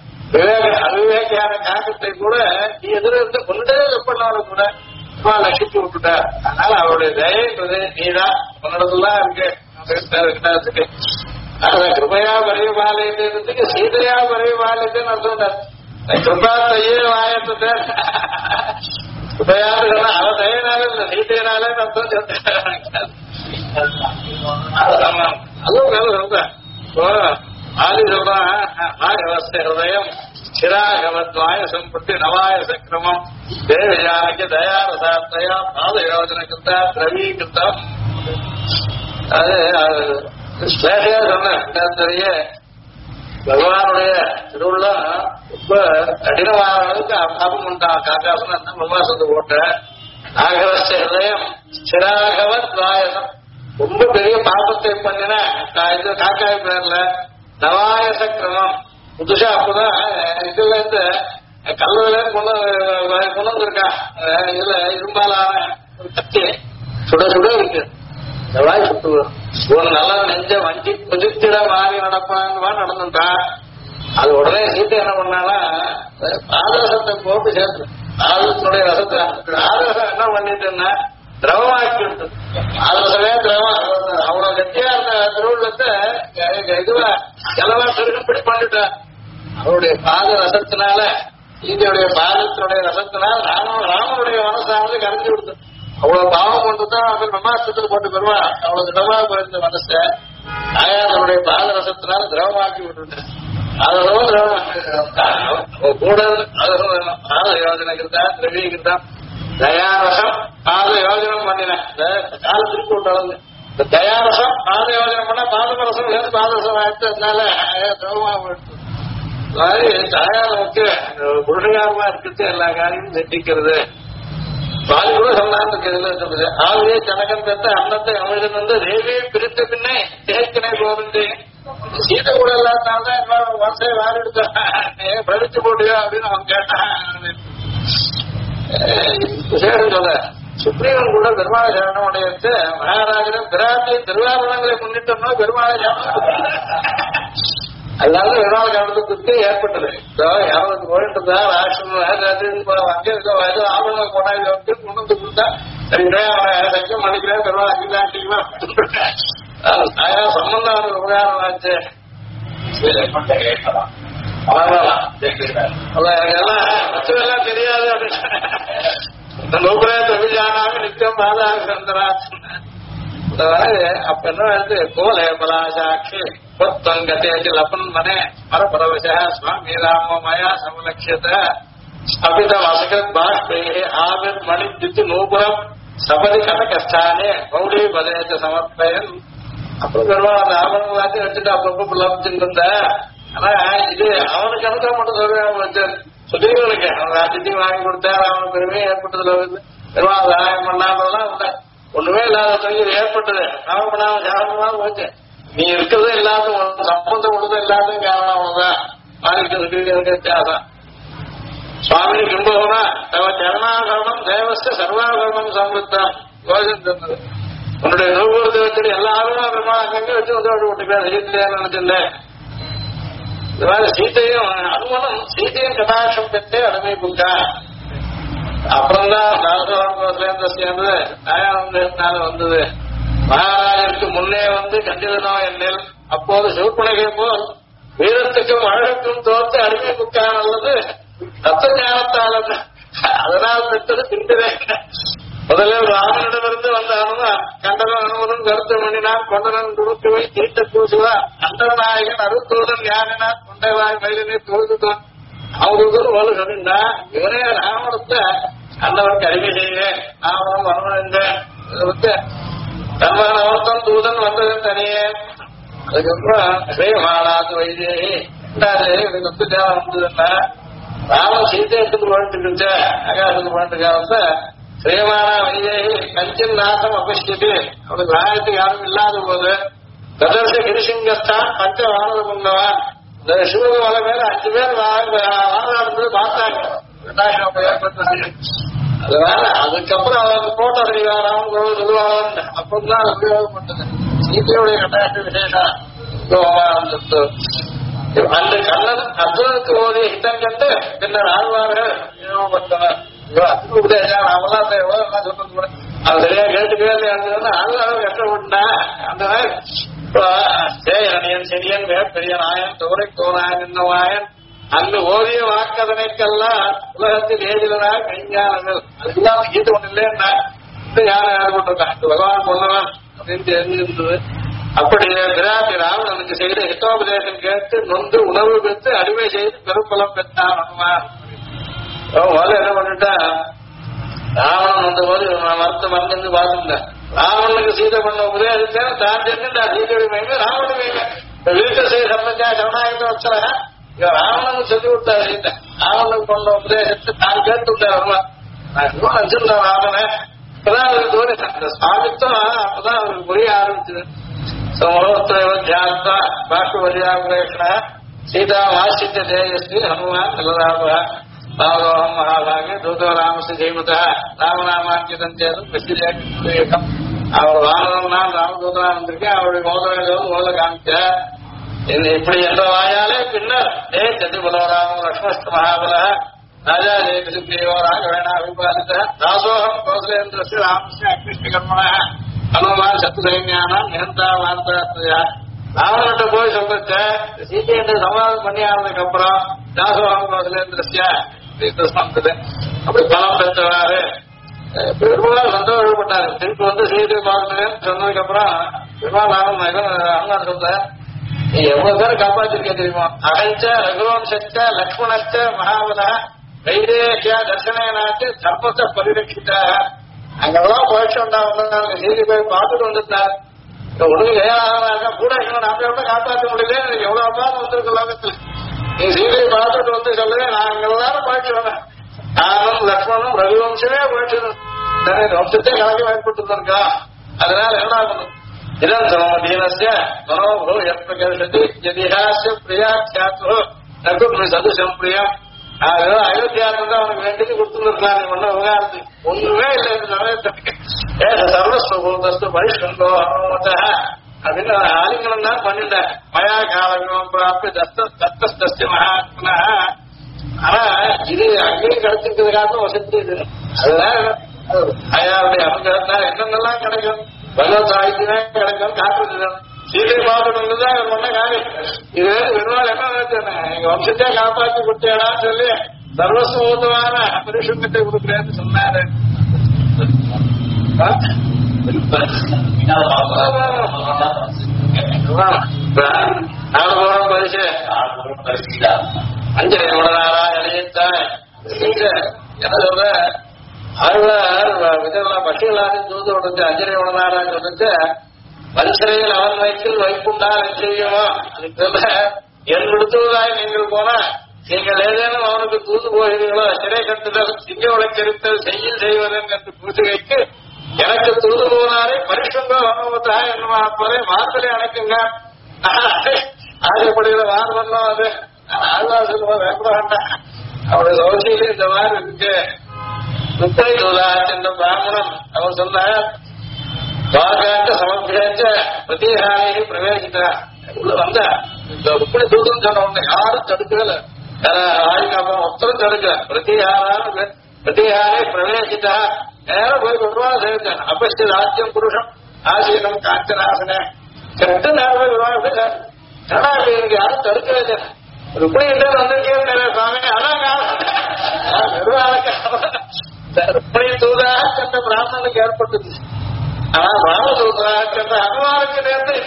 அவிவேகியான காக்கத்தை கூட நீ எதிர்த்து கொண்டே பண்ணாலும் கூட லட்சித்து விட்டுட்டா அதனால அவருடைய தயன்றது நீதான் உன்னிடத்துலாம் இருக்கு கிட்டாத்துக்கு கிருபையா பரிவாலயத்துக்கு சீதையா பரிவாலயத்துன்னு அர்த்தம் கிருபா தையே வாயத்தை கிருபையாது அவ தயனால இல்ல சீதையினாலே அர்த்தம் அதுவும் வேலை சொல்றேன் ஆதி சொல்றான் ஆகவஸ்த ஹிருதயம் சிராகவத்வாய சம்பத்தி நவாய சக்கிரமம் தேவயானிக்கு தயாரசார்த்தையா பாத யோஜனை கிருத்தா திரவீகிருத்தம் அது ஸ்லேஷையா சொன்ன பகவானுடைய திருவிழா ரொம்ப கடினமான அளவுக்கு அபாபம் உண்டான் காக்காசன பிரமாசத்தை போட்ட ஆகவஸ்த ஹிருதயம் சிராகவத் வாயசம் ரொம்ப பெரிய பாபத்தை பண்ணின இது காக்காய் பேர்ல நவாயச கிரமம் புதுசா அப்பதான் இதுல இருந்து கல்லுல கொண்டு வந்திருக்கா இதுல இரும்பாலான ஒரு கத்தி சுட சுட இருக்கு செவ்வாய் சுட்டு ஒரு நல்ல நெஞ்ச வஞ்சி குதித்திட மாறி நடப்பான்னு நடந்துட்டா அது உடனே சீட்டை என்ன பண்ணானா பாதரசத்தை போட்டு சேர்த்து பாதரசனுடைய ரசத்தை பாதரசம் என்ன பண்ணிட்டுன்னா திரவமாக்கி விட்டு பாதரசமே திரவம் அவ்வளவு கட்டியா இருந்த திருவுள்ளத்தை இதுவா செலவா திருப்படி பண்ணிட்டா அவருடைய பாத ரசத்தினால சீதையுடைய பாதத்தினுடைய ரசத்தினால ராமனுடைய மனசானது கரைஞ்சி விடுது அவ்வளவு பாவம் கொண்டுதான் அவர் பிரம்மாஸ்திரத்தில் போட்டு பெறுவா அவ்வளவு திடமா போயிருந்த மனச தாயாருடைய பாத ரசத்தினால திரவமாக்கி விட்டுட்டேன் அதெல்லாம் திரவம் கூட பாத யோஜனைக்கு தான் திரவீகிருத்தான் தயாரசம் பாத யோஜனம் பண்ணினேன் காலத்திற்கு கொண்டு இந்த தயாரசம் பாத யோஜனை பண்ணா பாதரசம் பாதரசம் ஆயிடுச்சு அதனால திரவமா போயிடுச்சு மாதிரி தாயாருக்கு புருஷகாரமா இருக்கிறது எல்லா காரியமும் செட்டிக்கிறது. பாதி கூட சொன்னான்னு இதுல சொல்லுது. ஆவியே கனகம் பெற்ற அன்னத்தை அமிழ்தன் வந்து தேவியை பிரித்த பின்னே தேய்க்கினை போகுது. சீதை கூட இல்லாதனால்தான் எல்லாரும் வரிசையை வாரி எடுத்தான் படிச்சு போட்டியா அப்படின்னு அவன் கேட்டான். விசேஷம் சொல்ல சுப்ரீமன் கூட பெருமாளை சரணம் உடையது மகாராஜனும் பிராட்டியின் திருவாரணங்களை முன்னிட்டோம்னா பெருமாளை சரணம் அதனால பெருமாள் கவனத்துக்கு ஏற்பட்டது. யாருக்கு போயிட்டு ராஷ்டிரம் அங்கே ஆவணங்களை கொண்டாடி கொண்டு வந்து கொடுத்தா சரிங்க மணிக்கிறேன் பெருமாள் அங்கிலாட்டிங்களா சம்பந்தம் உபகாரம் ஆச்சு. எல்லாம் தெரியாது அப்படின்னு நோக்கராக நிச்சயம் பாதாக அப்ப என்ன வந்து கோலே பலாசாட்சி பொத்தங்கத்தேஜி லபன் மனே மரபரவச சுவாமி ராமோ மயா சமலட்சியத ஸ்தபிதம் அசகத் பாஷ்பே ஆவிர் மணித்து நூபுரம் சபதி கனகஸ்தானே பௌடி பதேஜ சமர்ப்பயன். அப்புறம் பெருமாள் அந்த ஆவணம் வாத்தி வச்சுட்டு அப்பப்போ லபிச்சுட்டு இருந்த. ஆனா இது அவனுக்கு அனுக்க மட்டும் சொல்ல சுதீவனுக்கு அவன் ராஜ்யத்தையும் வாங்கி கொடுத்தாரு. அவனுக்கு பெருமையும் ஏற்பட்டதுல வந்து பெருமாள் சகாயம் பண்ணாமலாம் இல்லை ஒண்ணுமே இல்லாத தொழில் ஏற்பட்டது. நாம பண்ணாம காரணமா போச்சு. நீ இருக்கிறது எல்லாத்தும் சம்பந்தம் உள்ளது எல்லாத்தையும் காரணம் அவனுதான் மாறிக்கிறதுக்கு வித்தியாசம். சுவாமி கிம்பகனா தவ சரணாகரணம் தேவஸ்த சர்வாகரணம் சம்பிருத்தான் யோஜனை சொன்னது. உன்னுடைய நூபூரத்தை வச்சு எல்லாரும் பெருமாள் அங்கங்க வச்சு வந்து விட்டுக்காரு நினைச்சிருந்தேன். இந்த மாதிரி சீத்தையும் அனுமனம் சீத்தையும் கடாட்சம் பெற்றே அடிமை புக்கா. அப்புறம்தான் சேர்ந்து சேர்ந்து தயானந்தால வந்தது. மகாராஜருக்கு முன்னே வந்து கண்டிதனோ என்னில் அப்போது சிவப்புணகை போல் வீரத்துக்கும் அழகுக்கும் தோற்று அடிமை புக்கா நல்லது தத்துவ ஞானத்தால் அதனால் பெற்றது திண்டுவேன். முதலில் ராமனிடமிருந்து வந்த அனுமன் கண்டனம் அனுமதம் கருத்து மணினான் கொண்டனன் குருத்துவை தீட்ட பூசுவா அண்டநாயகன் அருத்தூதன் யாரினான் கொண்டைவாய் மயிலினை தொழுதுதான் அவங்களுக்கு ஒரு வலு சொன்னா இவரே ராமணத்தை அந்தவருக்கு அடிமை செய்வேன் ராமணம் வரணும் தன்மான அவர்த்தம் தூதன் வந்ததன் தனியே. அதுக்கப்புறம் ஸ்ரீமாலாத்து வைதேகி எனக்கு வந்து தேவை வந்ததுன்னா ராமன் சீத்தை எடுத்துட்டு போயிட்டு இருந்துச்சு ஆகாசத்துக்கு போயிட்டு காலத்தை ஸ்ரீமானா வைதேகி கஞ்சின் நாசம் அபஷ்யது அவனுக்கு ராயத்துக்கு யாரும் இல்லாத போது கதர்ச கிரிசிங்கஸ்தான் பஞ்ச வானத கொண்டவன் இந்த சிவக மலை மேல 5 பேர் வானது பார்த்தாங்க. அதனால அதுக்கப்புறம் அவனுக்கு போட்டோ செய்வாராம் சொல்லுவாங்க. அப்பதான் உபயோகப்பட்டது சீத்தையுடைய கட்டாய விசேஷம். அந்த கண்ணன் அர்ஜுனனுக்கு ஓதிய ஹிதம் கண்டு பின்னர் ஆழ்வார்கள் உபயோகப்பட்டனர். உபதேசம் அவெல்லாம் சொல்றது அது சரியா கேட்டுக்கவே இல்லையா ஆழ்வார்கள் கஷ்டப்பட்டான். அந்த சேயன் செடியன் பெரிய நாயன் தோரை தோனாயன் என்னவாயன் அங்கு ஓதிய வாக்கதனைக்கெல்லாம் உலகத்தில் ஏதிலனார் கைஞானங்கள் அதுதான் கீட்டு ஒண்ணு இல்லைன்னா யாரும் யார் கொண்டிருக்கான் பகவான் கொண்டவன் அப்படின்னு தெரிஞ்சிருந்தது. அப்படி பிராட்டி ராவணனுக்கு செய்த ஹிதோபதேசம் கேட்டு நொந்து உணவு பெற்று அடிமை செய்து பெரும்பலம் பெற்றான் அனுமான். முதல்ல என்ன பண்ணிட்டா ராவணன் வந்த போது மரத்தை மறந்து பார்த்துட்டேன். ராவணனுக்கு சீதை பண்ண உபதேசம் தான் தெரிஞ்சுட்டா சீதையுடைய மயமே ராவணன் மயமே வீட்டை செய்ய சம்பந்தா ஜனநாயகத்தை வச்சா ராவணனுக்கு சொல்லி விட்டாரு சீதை. ராவணனுக்கு கொண்ட உபதேசத்தை தான் கேட்டு விட்டாரு. நான் நினைச்சிருந்தேன் ராவணனை இப்பதான் அவருக்கு தோணி அந்த சாமித்தம் அப்பதான் அவருக்கு புரிய ஆரம்பிச்சது. சமோத்திரா பாக்கு வரியாபேஷண சீதா வாசித்த தேஜஸ்ரீ ஹனுமான் நிலராப பாவம் மகாபாக தூதோ ராமசி ஜெயமுத ராமநாமாக்கியம் சேதம் வெற்றிலேக்கம் அவர் வானவன் நான் ராமதூதனா வந்திருக்கேன். அவருடைய மோதல்கள் முதல்ல காமிச்ச இப்படி என்ற வாயாலே பின்னர் டே சதிபலோராம லக்ஷ்மஸ்த மகாபல ராஜா ஜெயகிருஷ்ணோ ராகவேணா அபிபாலித தாசோகம் கோசலேந்திரஸ்ய ராமஸ்ய அக்னிஷ்ட கர்மண ஹனுமான் சத்து சைன்யானாம் நிகந்தா வார்த்தா ராவணன்ட்ட போய் சொல்றச்ச சீதையை சமாதானம் பண்ணி ஆனதுக்கு அப்புறம் தாசோகம் கோசலேந்திரஸ்ய அப்படி பலம் பெற்றவாறு பெருமாள் சந்தோஷப்பட்டாரு. திருப்பி வந்து சீதை பார்த்துன்னு சொன்னதுக்கு அப்புறம் பெருமாள் ராமன் சொல்ற நீ எவ்வளவு பேரை காப்பாத்திருக்க தெரியுமா? அகஞ்ச ரகுவம்சச்ச லக்ஷ்மணச்ச மகாவதா வைதேகியா தர்சனாச்சு தர்மத்தை பரிரட்சித்தா அங்கெல்லாம் போயிட்டு வந்தாங்க. சீதை போய் பார்த்துட்டு வந்துட்டார். உனக்கு ஏழாக கூட நாம எவ்வளவு காப்பாற்ற முடியல. எனக்கு எவ்வளவு அபாரம் வந்திருக்கு லோகத்துல. நீ சீதையை பத்தி சொல்லவே நாங்க எல்லாரும் போயிட்டு வரேன். நானும் லக்ஷ்மணும் ரகுவம்சமே போயிட்டு வம்சத்தை கணக்கு ஏற்பட்டு அதனால என்ன ஆகணும் இதன் சமதீனஸ்ய மனோபோ எப்பகர்ஷதி யதிஹாஸ்ய பிரியாட்சாத்தோ நகுப்ரி சதுஷம் பிரியம். அயோத்தியாவுக்கு தான் அவனுக்கு வேண்டியது கொடுத்துருக்காங்க. நீ ஒன்னும் விவகாரத்துக்கு ஒண்ணுமே இல்லை இந்த சமயத்துக்கு. சர்வஸ்வபூதஸ்து பரிஷ்கந்தோ அனுமத அப்படின்னு ஆலிங்கனம் தான் பண்ணிட்டேன். மயா காலம் பிராப்தி தத்தஸ்திய மகாத்மனா. ஆனா இது அங்கேயும் கிடைச்சிருக்கிறதுக்காக வசதி இது. அதனால அயாருடைய அனுகிரகத்தால் என்னென்னலாம் கிடைக்கும், பகவத் சாகித்யமே கிடைக்கும் காட்டுறது. சீதை பாபு தான் பண்ண காரியம். இது வெறுவாள் என்ன நினைச்சேன், எங்க வம்சத்தையே காப்பாற்றி கொடுத்தேடான்னு சொல்லி சர்வஸ்வபூதமான பரிசுத்தத்தை கொடுக்குறேன்னு சொன்னாரு. நாலு பரிசு அஞ்சலி உடனாரா இணையத்தான் என்ன சொல்ற இதெல்லாம் பட்சிகளாக தூது உடஞ்சு அஞ்சலி உடனாரான்னு சொல்லிட்டு வரிசையில் அவன் வயிற்றில் வைப்புண்டா செய்யுமோ அதுக்கு சொல்ல என் விடுத்துவதாய் நீங்கள் போனா நீங்கள் ஏதேனும் அவனுக்கு தூது போகிறீர்களோ சிறை கட்டுதல் சிங்க உழைக்கெடுத்தல் செய்யில் செய்வதன் என்று பூஜைக்கு எனக்கு தூது போனாரே பரிசுங்க அனுபவத்தா என்னமா போதே வார்த்தலை அணைக்குங்க ஆசைப்படுகிற வார் பண்ணோம். அது ஆழ்வா சொல்லுவா வேப்பட வேண்டாம். அவருடைய சௌசியில இந்த மாதிரி இருக்கு. முப்பை தூதா என்ற பிராமணன் அவர் சொன்னார் வாகாட்ட சமர்ப்பிச்ச பிரதிஹாரி பிரவேசித்தார். உள்ள வந்த இந்த முப்படி தூதம் சொன்ன உடனே யாரும் தடுக்கல. ஆயுகாப்பம் ஒருத்தரும் தடுக்கல. பிரதிஹாரி பிரவேசித்தா நேரம் போய் விவாதம் செய்தார். அப்பஸ்து ராஜ்யம் புருஷம் ஆசீனம் காஞ்சனாசனே கரெக்டு நேரம் போய் விவாதம் ஆனா எனக்கு யாரும் தடுக்கவே இல்லை. ருக்மிணி வந்திருக்கேன் சுவாமி. அதான் ருக்மிணி தூதா சென்ற பிராமணனுக்கு ஏற்பட்டது. ஆனா ராம தூதா சென்ற அனுமானுக்கு நேர்ந்து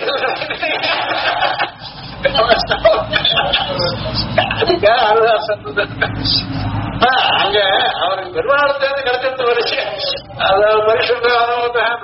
அதுக்காக அனுதாசன் அங்க அவருக்கு பெருமாளத்திலிருந்து கிடைச்சிருந்த வரிசை அதாவது பரிசுத்த அனுபவம்.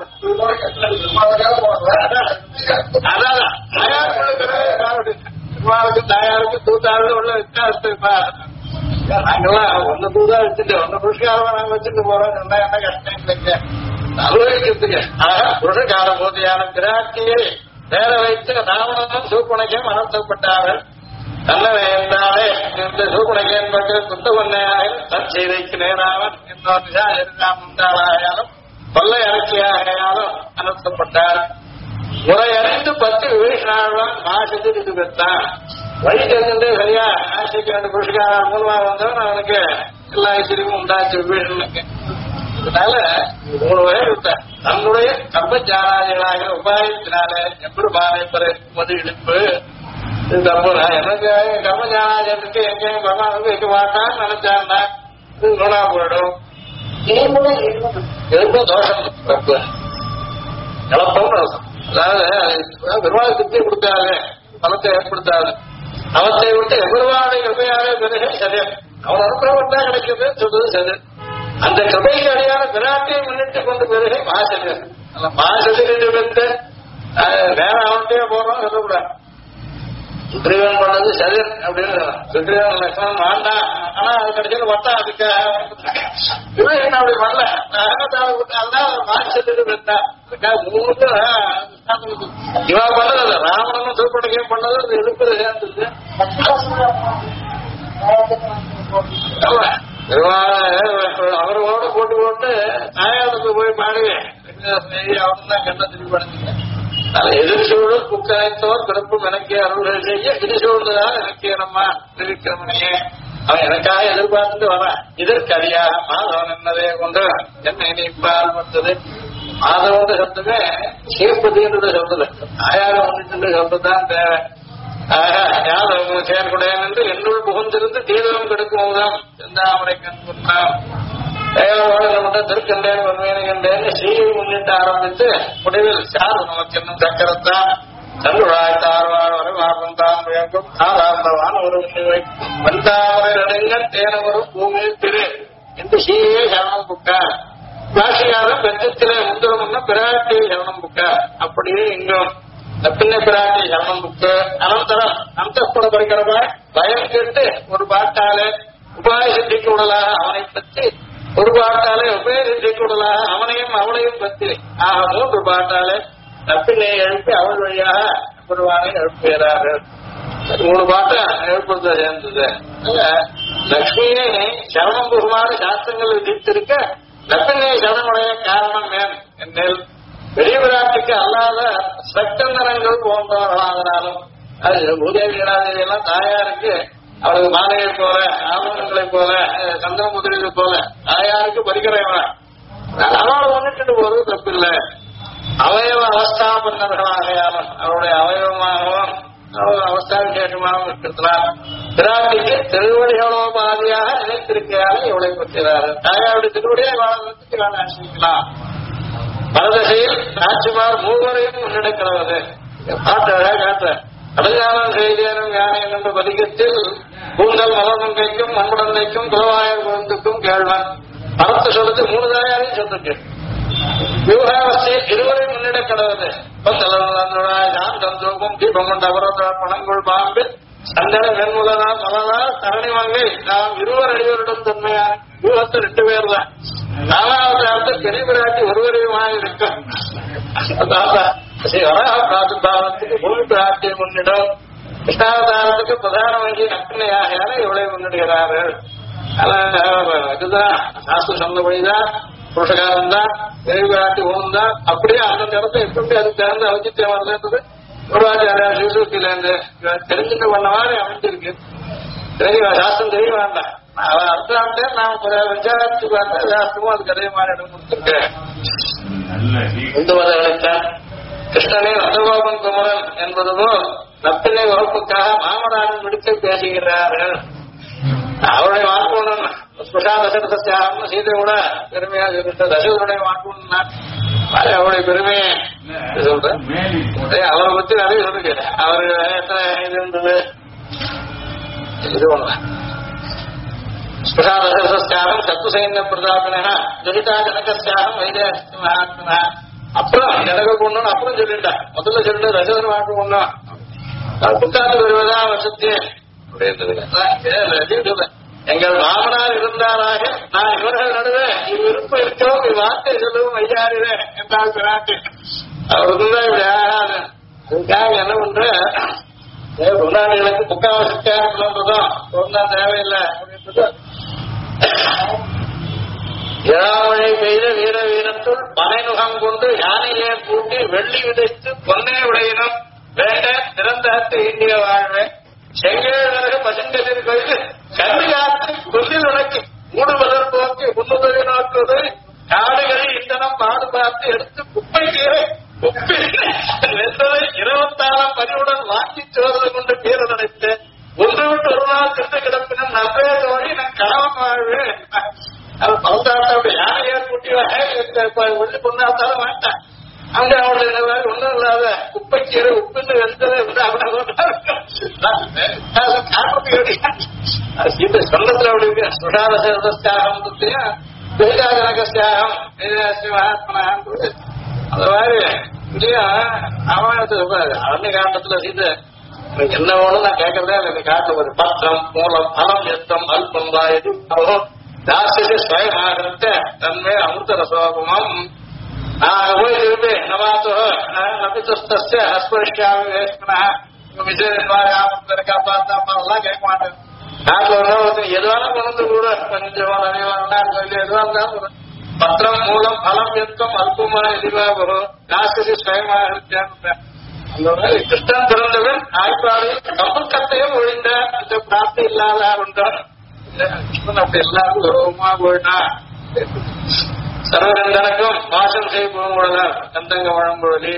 அதான் பெருமாளுக்கு தாயாருக்கு தூத்தாருக்கு உள்ள வித்தியாசத்தை நாங்கெல்லாம் ஒன்னு தூதா வச்சுட்டு ஒன்னு புருஷகாரமா நாங்க வச்சுட்டு போறோம். என்ன கஷ்டம் இல்லைங்க அனுபவிக்கிறதுக்கு. புருஷகார போதியான பிராட்டியை வேற வைத்து ராவணனும் சூப்பனைக்கும் அனர்த்தப்பட்டார்கள். நல்லவே என்றாலே இந்த சூப்பனைக்கன் மக்கள் குத்தவன்னையாக தன் செய்திக்கு நேராவன் இன்னொரு உண்டாளாயாலும் கொள்ளை அரசியாகையாலும் அனர்த்தப்பட்டார். முறையறிந்து 10 விபீஷணாழ்வான் மாசத்து இது பெற்றான். வழி தெரிஞ்சு சரியா ஆசைக்கு 2 புருஷகார மூலமாக வந்தவன் அவனுக்கு எல்லா ஐஸ்வர்யமும் உண்டாச்சு விபீஷனுக்கு. அதனால 3 வயது இருந்தார். தன்னுடைய கர்மஜானாதிகளாக உபாயத்தினாலே எம்பெருமானை பெறுவது இழுப்பு தப்புனா எனக்கு கர்மஜானாதிக்கு எங்கேயும் பகவானுக்கு வைக்க மாட்டான்னு நினைச்சாருன்னா இது நூலா போயிடும். எலும்பு தோஷம் தப்பு இழப்பம் தோஷம். அதாவது பெருமாள் திருப்தி கொடுத்தாரு பலத்தை ஏற்படுத்தாது. அவத்தை விட்டு எவ்வளவான கிருப்பையாலே பிறகு சரி அவன் அனுப்புறவன் தான் கிடைக்கிறது சொல்றது சரி. அந்த கிருபைக்கு அடையான பிராட்டியை முன்னிட்டு கொண்டு பிறகு மாசது அந்த மாசத்து வந்து வேற அவன்கிட்டயே போறோம் சொல்லக்கூடாது. சுக்ரீவன் பண்ணது சரி அப்படின்னு சுக்ரீவன் லட்சணம் வேண்டாம். ஆனா அது கிடைச்சது வட்டா அதுக்கு என்ன அப்படி பண்ணல மாசத்துக்கு வந்தா இவா பண்ணது ராவணனும் சூப்படைக்கையும் பண்ணது அது எழுப்புறது சேர்ந்தது. அவரோட போட்டு நாயாளுக்கு போய் பாடுவேன் அவன் தான் கண்ண திருப்பி படுத்துங்க. எதிர்சூழல் புக்கனைத்தோர் பிறப்பும் எனக்கே அருள்கள் செய்ய எதிர்சூழ்ந்துதான் எனக்கே நம்ம திருக்கிறமனையே அவன் எனக்காக எதிர்பார்த்துட்டு வரான். இதற்கரியா மாதவன் என்னதே கொண்டு என்னை நீப்பால் வந்தது. மாதவன் சப்தமே சீர்பதின்றது சொல்றது ஆயாரம் ஒன்று சொல்றதுதான் தேவை. யாதவங்க செயற்குடையன் என்று என்னுள் புகுந்திருந்து தீவிரம் கெடுக்கும்போதுதான் செந்தாமரை கண்புறான் திருக்கண்டேன் வன்மையை கண்டேன் ஸ்ரீயை முன்னிட்டு ஆரம்பித்து முடிவில் சார் நமக்கு என்னும் சக்கரத்தான் சந்துழாய் தார்வாழ் வரை வாரம் தான் முயங்கும் சாதாரணமான ஒரு முன்னிவை வந்தாமரை நடுங்கள் தேனவரும் பூமியில் திரு என்று ஸ்ரீயே சரணம் புக்கார். பாஷியாரும் பெற்றத்திலே முந்திரமுன்ன பிராட்டியை சரணம் புக்கார். அப்படியே இங்கும் பின்ன பிராட்டி சரணம் புக்கு அனந்தரம் அந்தப்புற பரிக்கிறவா பயம் கேட்டு ஒரு பாட்டாலே உபாய சித்திக்கு உடலாக அவனை பற்றி ஒரு பாட்டாலே உபய சித்திக்கு உடலாக அவனையும் அவளையும் பற்றி ஆக 3 பாட்டாலே நப்பினை எழுப்பி அவள் வழியாக பெருவானை எழுப்புகிறார்கள். 3 பாட்டை எழுப்புறத சேர்ந்தது. லட்சுமியை சரணம் புகுமாறு சாஸ்திரங்கள் விதித்திருக்க நப்பினை சரணமுடைய காரணம் என்னில் பெரிய விராட்டுக்கு அல்லாத சட்டந்தனங்கள் போன்றவர்களானாலும் அது பூதேவி எல்லாம் தாயாருக்கு அவளுக்கு மாலையை போல ஆபரணங்களை போல சந்தன முதலீடு போல தாயாருக்கு பரிகிறவன் அவளை ஒன்னிட்டு போறது தப்பில்லை. அவயவ அவஸ்தாபன்னர்களாகையாலும் அவருடைய அவயவமாகவும் அவஸ்தா விசேஷமாகவும் இருக்கிறதுனால் பிராட்டிக்கு திருவடிகளோபாதியாக நினைத்திருக்கிறாரு இவளை பற்றினார். தாயாருடைய திருவடியை வாழ்வதற்கு நான் ஆசிரிக்கலாம். பரதசையில் நாச்சிமார் 3வரையும் முன்னெடுக்கிறது. காட்ட அடையாளம் செய்தேனும் யானை என்ற பதிகத்தில் கூந்தல் மலமங்கைக்கும் மண்புடந்தைக்கும் குலவாயர் குழந்துக்கும் கேள்வன் பரத்த சொல்லுக்கு 3 தாயாரையும் சொல்லிருக்கு. விவகாரத்தில் 2வரை முன்னெடுக்கிறது. தந்தோகம் தீபம் கொண்ட அவரது பணங்குள் பாம்பில் சந்தன வெண்முலனா மலனா தரணி வாங்கி நாம் 2 அடிவரிடம் தன்மையான வியூகத்தில் 2 பேர் தான். 4வது அர்த்தம் பெரிய பிராட்டி ஒருவரையுமாக இருக்கும். பிராதுபாவத்துக்கு பூமி பிராட்டியை முன்னிடும். கிருஷ்ணாவதாரத்துக்கு பிரதான வங்கி நப்பினையாக இவளை முன்னிடுகிறார்கள். இதுதான் சாஸ்திரம் சொன்னபடிதான் புருஷகாரம் தான் பெரிய பிராட்டி ஓம் தான். அப்படியே அந்த இடத்தை எப்படி அது திறந்து அவசியம் வருது குருவாச்சாரியா சிவசூர்த்திலேருந்து தெரிஞ்சுட்டு பண்ண மாதிரி அமைஞ்சிருக்கு. சாஸ்திரம் தெரிய வேண்டாம். அவன் அர்த்தாந்தே நான் விசாரிச்சு பார்த்தேன். சாஸ்திரமும் அதுக்கு அதே மாதிரி இடம் கொடுத்துருக்கேன். இந்து மதங்களைத்தான் கிருஷ்ணனே நந்தகோபன் குமரன் என்பது போல் நப்பினை வகுப்புக்காக மாமனாரின் விடுத்து பேசுகிறார்கள். அவருடைய வாக்குவன் ஸ்புஷா தசரத்தியாகம் சீதை கூட பெருமையா சொல்லிட்டு தசரனுடைய வாக்குவன் அவருடைய பெருமையை சொல்றேன். அவரை பத்தி நிறைய சொல்லுங்க. அவரு எத்தனை இது இருந்தது இது ஒண்ணு ஸ்புஷா தசரத்தியாகம் சத்து சைன்ய பிரதாபன ஜனிதா ஜனகத்தியாகம் வைத்திய மகாத்மனா. அப்புறம் ஜனக பொண்ணுன்னு அப்புறம் சொல்லிட்டேன். முதல்ல சொல்லிட்டு ரசதன் வாக்கு பொண்ணும் புத்தாண்டு வருவதா வசத்தி எங்கள் மாமனார் இருந்தாராக நான் இவர்கள் நடுவே இவ்விருப்பம் இருக்கோம் இவ்வார்த்தை சொல்லவும் ஐயாரிவே என்றால் பிராட்டு அவருக்கு தான் இப்படி ஆகாது. அதுக்காக என்ன பண்ற முன்னாடிகளுக்கு புக்காவசிக்காரன்றதும் ஒன்றும் தேவையில்லை அப்படின்றது. இழாமழை பெய்த வீர வீரத்துள் பனைமுகம் கொண்டு யானையே பூட்டி வெள்ளி விதைத்து பொன்னே உடையினும் வேண்ட திறந்தாத்து இந்திய வாழ்வே செங்கேழக பசுங்கதிர் கோயில் கண்ணு காத்து கொல்லில் உனக்கு மூடுவதற் போக்கு முன்னுதவி நோக்குவது காடுகளில் இந்தனம் பாடு பார்த்து எடுத்து குப்பை கீரை குப்பை வெந்ததை 24 பதிவுடன் வாங்கி சோதனை கொண்டு கீரை நினைத்து ஒன்று விட்டு ஒரு நாள் சென்று கிடப்பினும் நம்பே தோழி நான் கணவன் வாழ்வேன். அது பௌத்தாட்ட யானையே கூட்டி வெள்ளி பொண்ணாத்தாலும் வேண்டாம். அங்க அவனுடைய ஒன்றும் இல்லாத குப்பைக்கீரை உப்புன்னு வெந்ததை சீத்தை சொன்னத்துல அப்படி இருக்கு. சுடாதசாகம் ஜனகசியாகம் மகாத்மனாக அந்த மாதிரி இல்லையா ராமாயணத்தை சொல்றாரு. அரண்ய காண்டத்துல சீதை என்ன வேணும் நான் கேட்கறதே எனக்கு காட்டுல ஒரு பத்திரம் மூலம் பலம் எத்தம் அல்பம் வாயது தாசிய ஸ்வயமாக தன்மே அமிர்த ரசோபமம் நான் போய் திரும்பி நமாத்தோ நபித்துஸ்தஸ்ய ஹஸ்பரிஷ்யாமி வேஷ்மனா காப்பாத்தாலாம் கேட்க மாட்டேன். நாட்டில் ஒன்றும் எதுவான கொண்டு கூட கொஞ்சம் சொல்லி எதுவா இருந்தாலும் பத்திரம் மூலம் பலம் எத்தம் அல்பமான எதிர்வாக தாசிய ஸ்வயமாக இருக்கேன். அந்த மாதிரி கிருஷ்ணன் பிறந்தவன் ஆய்ப்பாளையில் கம்பக்கத்தையும் ஒழிந்த அந்த பிராப்தி இல்லாத உண்டான் கிருஷ்ணன் அப்படி எல்லாரும் கௌரவமா போயிட்டா. சர்வகந்தனுக்கும் வாசம் செய்வோம் கூடதான் கந்தங்க வழங்குவதி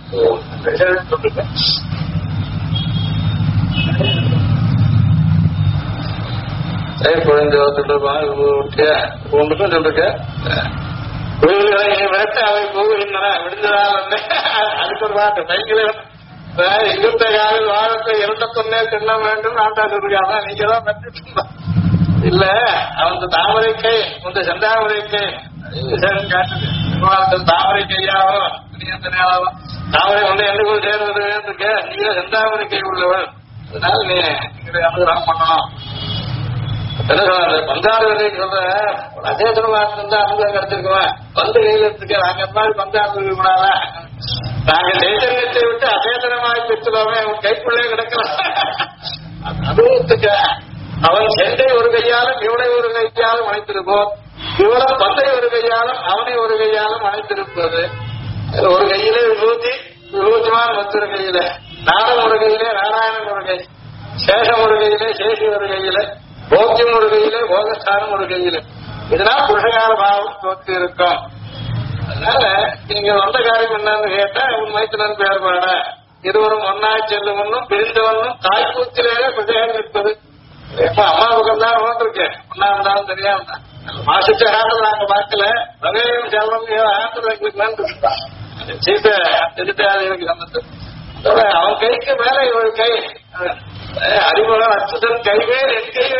குழந்தை ஒன்றுக்கும் சொல்லிருக்க கோயில்களை விரட்ட அவை போகின்றன விடுந்ததால் வந்து அதுக்கு ஒரு பாட்டு பைக்கிலும் இருந்த காலில் வாழத்தை 21 தின்ன வேண்டும் நாட்டா சொல்லிருக்காங்க. நீங்க தான் மெட்டு இல்ல அவன் தாமரை கை உந்த செந்தாமரை கை காட்டுது தாமரை கையாவோ நேராவோ தாமரை வந்து எந்த போய் சேர்வது இருக்க நீங்க செந்தாமரை கை உள்ளவள், அதனால நீ அனுகிரகம் பண்ணணும். பந்தாடு வேலைக்கு சொல்ற அசேதனமா இருந்தா அனுகிரகம் கிடைச்சிருக்குவேன். வந்து கையில எடுத்துக்க நாங்க அந்த மாதிரி பந்தாடு இருக்க கூடாதா? நாங்க சைத்தன்யத்தை விட்டு அசேதனமாக பெற்றுவோமே அவன் கைக்குள்ளே கிடக்கலாம். அனுபவத்துக்க அவன் செண்டை ஒரு கையாலும் இவனை ஒரு கையாலும் அணைத்திருப்போம், இவனும் பந்தை ஒரு கையாலும் அவனை ஒரு கையாலும் அணைத்திருப்பது. ஒரு கையிலே விபூதிமான மற்றொரு கையில, நாடம் ஒரு கையிலே நாராயணன் ஒரு கை, சேஷம் ஒரு கையிலே சேஷி ஒரு கையில, போக்கியம் ஒரு கையிலே போகஸ்தானம் ஒரு கையில. இதனால் புருஷகார பாவம் தோற்று இருக்கும். அதனால நீங்க வந்த காரியம் என்னன்னு கேட்டா உன் மைத்திரன் பேர்பாட இருவரும் ஒன்னாய் செல்லுவனும் பிரிந்தவனும் தாய்ப்பூத்திலேயே பிரஜையாக இருப்பது. எப்ப அம்மா பக்கம் தான் ஓட்டிருக்கேன், ஒன்னா இருந்தாலும் தெரியாம தான் மாசிச்ச ஆண்டது நாங்க பார்க்கல. வகையும் செல்வம் ஆண்டது எங்களுக்கு சீட்டை எதிர்த்தாது எனக்கு சம்பந்தம். அவன் கைக்கு மேல இவள் கை அறிமுகம் அச்சுதன் கைவே என் கைவே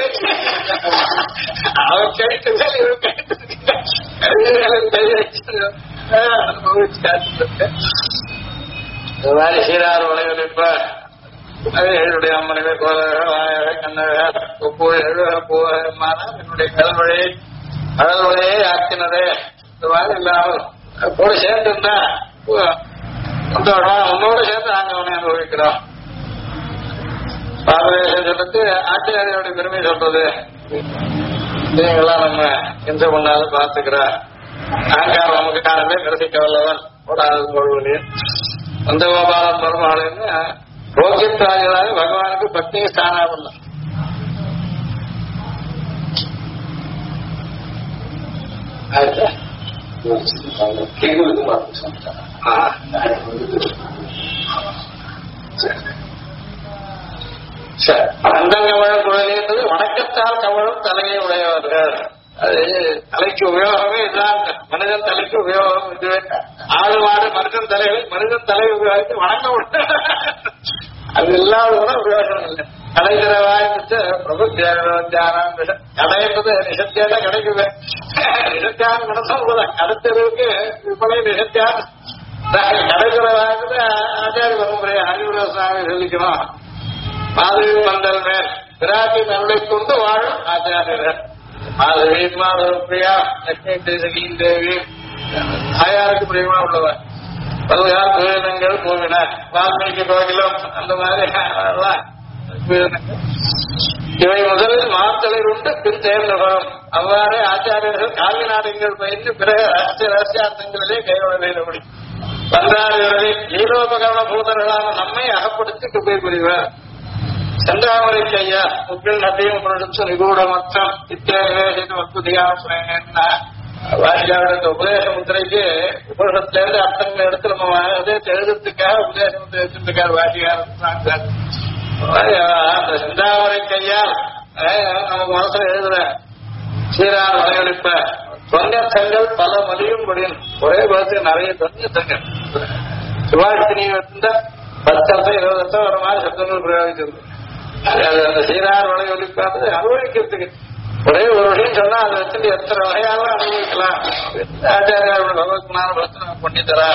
அவன் கைக்கு மேல இவள் கை இந்த மாதிரி சீராறு வளைவில் இப்ப என்னுடைய அம்மனைவே கோதக கண்ணக ஒப்பு என்னுடைய கடல்வழியை ஆக்கினதே. இந்த மாதிரி இல்லாமல் கூட சேர்ந்து இருந்தா உன்னோட சேர்ந்து நாங்க அவனை அனுபவிக்கிறோம். பாரதேசம் சொல்றது ஆச்சாரியோட பெருமை சொல்றது. நீங்களாம் நம்ம எந்த பண்ணாலும் பார்த்துக்கிற ஆங்காரம் நமக்கு காரணமே கடைசிக்க வல்லவன் ஓடாது கொள்வனே அந்த கோபாலன் பெருமாள்னு ரோகித்ராஜராக பகவானுக்கு பத்னி ஸ்தானம். அந்தங்கமழம் குழலின்றது வணக்கத்தால் கமழும் தலையை உடையவர்கள். அது தலைக்கு உபயோகமே இதுதான். மனிதன் தலைக்கு உபயோகம் இதுவே. ஆடு மாடு மனிதன் தலை உபயோகித்து வணங்க விட அது இல்லாத கூட உபயோகம் இல்லை. கடைகிறவாய் பிரபு தியானம் கடைன்றது நிசத்தியான கிடைக்குது. நிசத்தியான மனசும் கூட கடத்தருக்கு இப்படி நிசத்தியான கடைகிறவாய்க்கு ஆச்சாரிய பரம்பரையை அறிவுரை சுவாமி சொல்லிக்கணும். மாதவி மண்டல் மேல் பிராட்டி நன்மை கொண்டு வாழும் ஆச்சாரியர். மாதவி மாதவ பிரியா லட்சுமி தேசகியின் தேவி தாயாருக்கு பிரியமா உள்ளவர். பல்வேறு துயரங்கள் போவின வால்மீகி கோகிலம் அந்த மாதிரி இவை முதலில் மாத்தளிர் உண்டு பின் தேர்ந்தவரும். அவ்வாறே ஆச்சாரியர்கள் காவி நாடகங்கள் பயின்று பிறகு ரகசியார்த்தங்களிலே கைவிடப்படி பந்தாடுகளை லீலோபகரண பூதர்களான நம்மை அகப்படுத்தி குப்பை புரிவார். செந்தாமரை கையா முக்கில் நதியும் நிகூட மொத்தம் இத்தியாசம் வாரியாவுடைய உபதேச முத்திரைக்கு உபனிஷத்திலிருந்து அர்த்தங்கள் எடுத்து நம்ம அதே எழுதுறதுக்காக உபதேச முத்திரை எடுத்துருக்காரு வாரியார். அந்த செந்தாமரை கையால் நமக்கு மனசுல எழுதுற சீரார் வளையளிப்ப தொங்கத்தங்கள் பல மதியும் முடியும். ஒரே பதத்துக்கு நிறைய தொங்கத்தங்கள் சிவாஜினி இருந்தா 10 வருஷம் 20 வருஷம் ஒரு மாதிரி சத்தங்கள் பிரயோகிச்சிருக்கு. அந்த சீரார் வளையளிப்பானது அனுபவிக்கிறதுக்கு ஒரே ஒரு விஷயம் சொன்னா அதை வச்சுட்டு எத்தனை வகையாலும் அனுபவிக்கலாம். ஆச்சாரியாரோட பகவத்மான பக்தனை பண்ணித்தரா.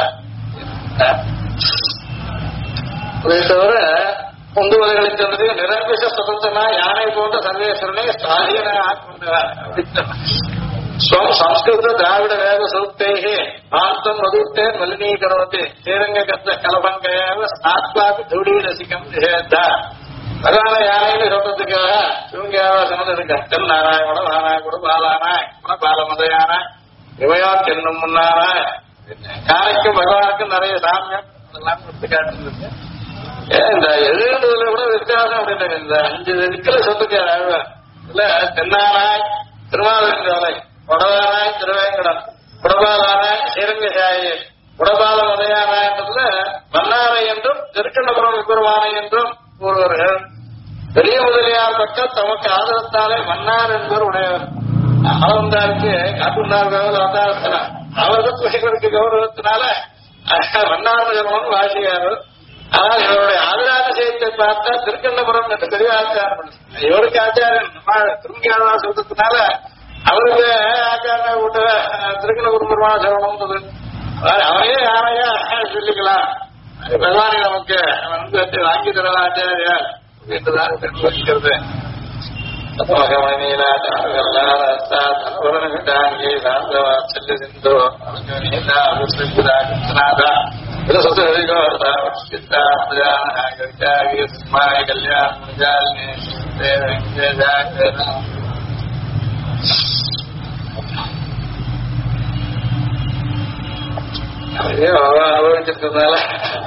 அதை தவிர உந்துவதைகளை சொன்னது நிரம்பிச சுதந்திரனா யானை போன்ற சர்வேஸ்வரனை சாதியனாக ஆட்கொண்டார். சம்ஸ்கிருத திராவிட வேத சூக்தேகே ஆந்தம் மதுத்தேன் மலினீகரவத்து ஸ்ரீரங்க கத்த கலபங்கையாக ஆத்மாக்கு தூடி ரசிக்கம் நிஷேத்தா. பகவான யானைன்னு சொல்றதுக்காக சிவங்கியாவா சொன்னது இருக்கு. தென் நாராயண நாராயண பாலானாய் பாலமதையானாய் இவையா தென்னும் முன்னாராய். யானைக்கும் பகவானுக்கும் நிறைய சாமியம் அதெல்லாம் எடுத்து காட்டுருக்கு. இந்த எழுதுறதுல கூட வித்தியாசம் அப்படின்னு இந்த 5 திக்கில சொல்லிருக்காரு ஆழ்வார். இல்ல தென்னாராய் திருமாவளி உடவானாய் திருவேங்கடம் உடபாலானாய் ஸ்ரீரங்கசாயி உடபால மதையானாயன்றதுல மன்னாரை என்றும் திருக்கண்ணபுரம் விபெருமானை என்றும் கூறுவார்கள். பெரிய முதலியார் பக்கம் தமக்கு ஆதரத்தாலே மன்னார் என்பவர் உடையவர். ஆனந்தாருக்கு காட்டுண்டார் அவதாரத்தின அவருக்கு கௌரவத்தினால மன்னார் ஜனமும் வாசியார். ஆனால் இவருடைய ஆதராத செய்தியை பார்த்தா திருக்கண்ணபுரம் என்று பெரிய ஆச்சாரம். இவருக்கு ஆச்சாரியன் திருங்கியாளா சொல்றதுனால அவருக்கு ஆச்சாரிய கூட்ட திருக்கண்ணபுரம் பெருமான சொல்லணும். அவரையே யாரையா சொல்லிக்கலாம். பகவானை நமக்கு வந்து வாங்கி தரலாம் ஆச்சாரியார் என்றுதான் தெரிவிக்கிறது. அனுபவிச்சிருக்கிறதுனால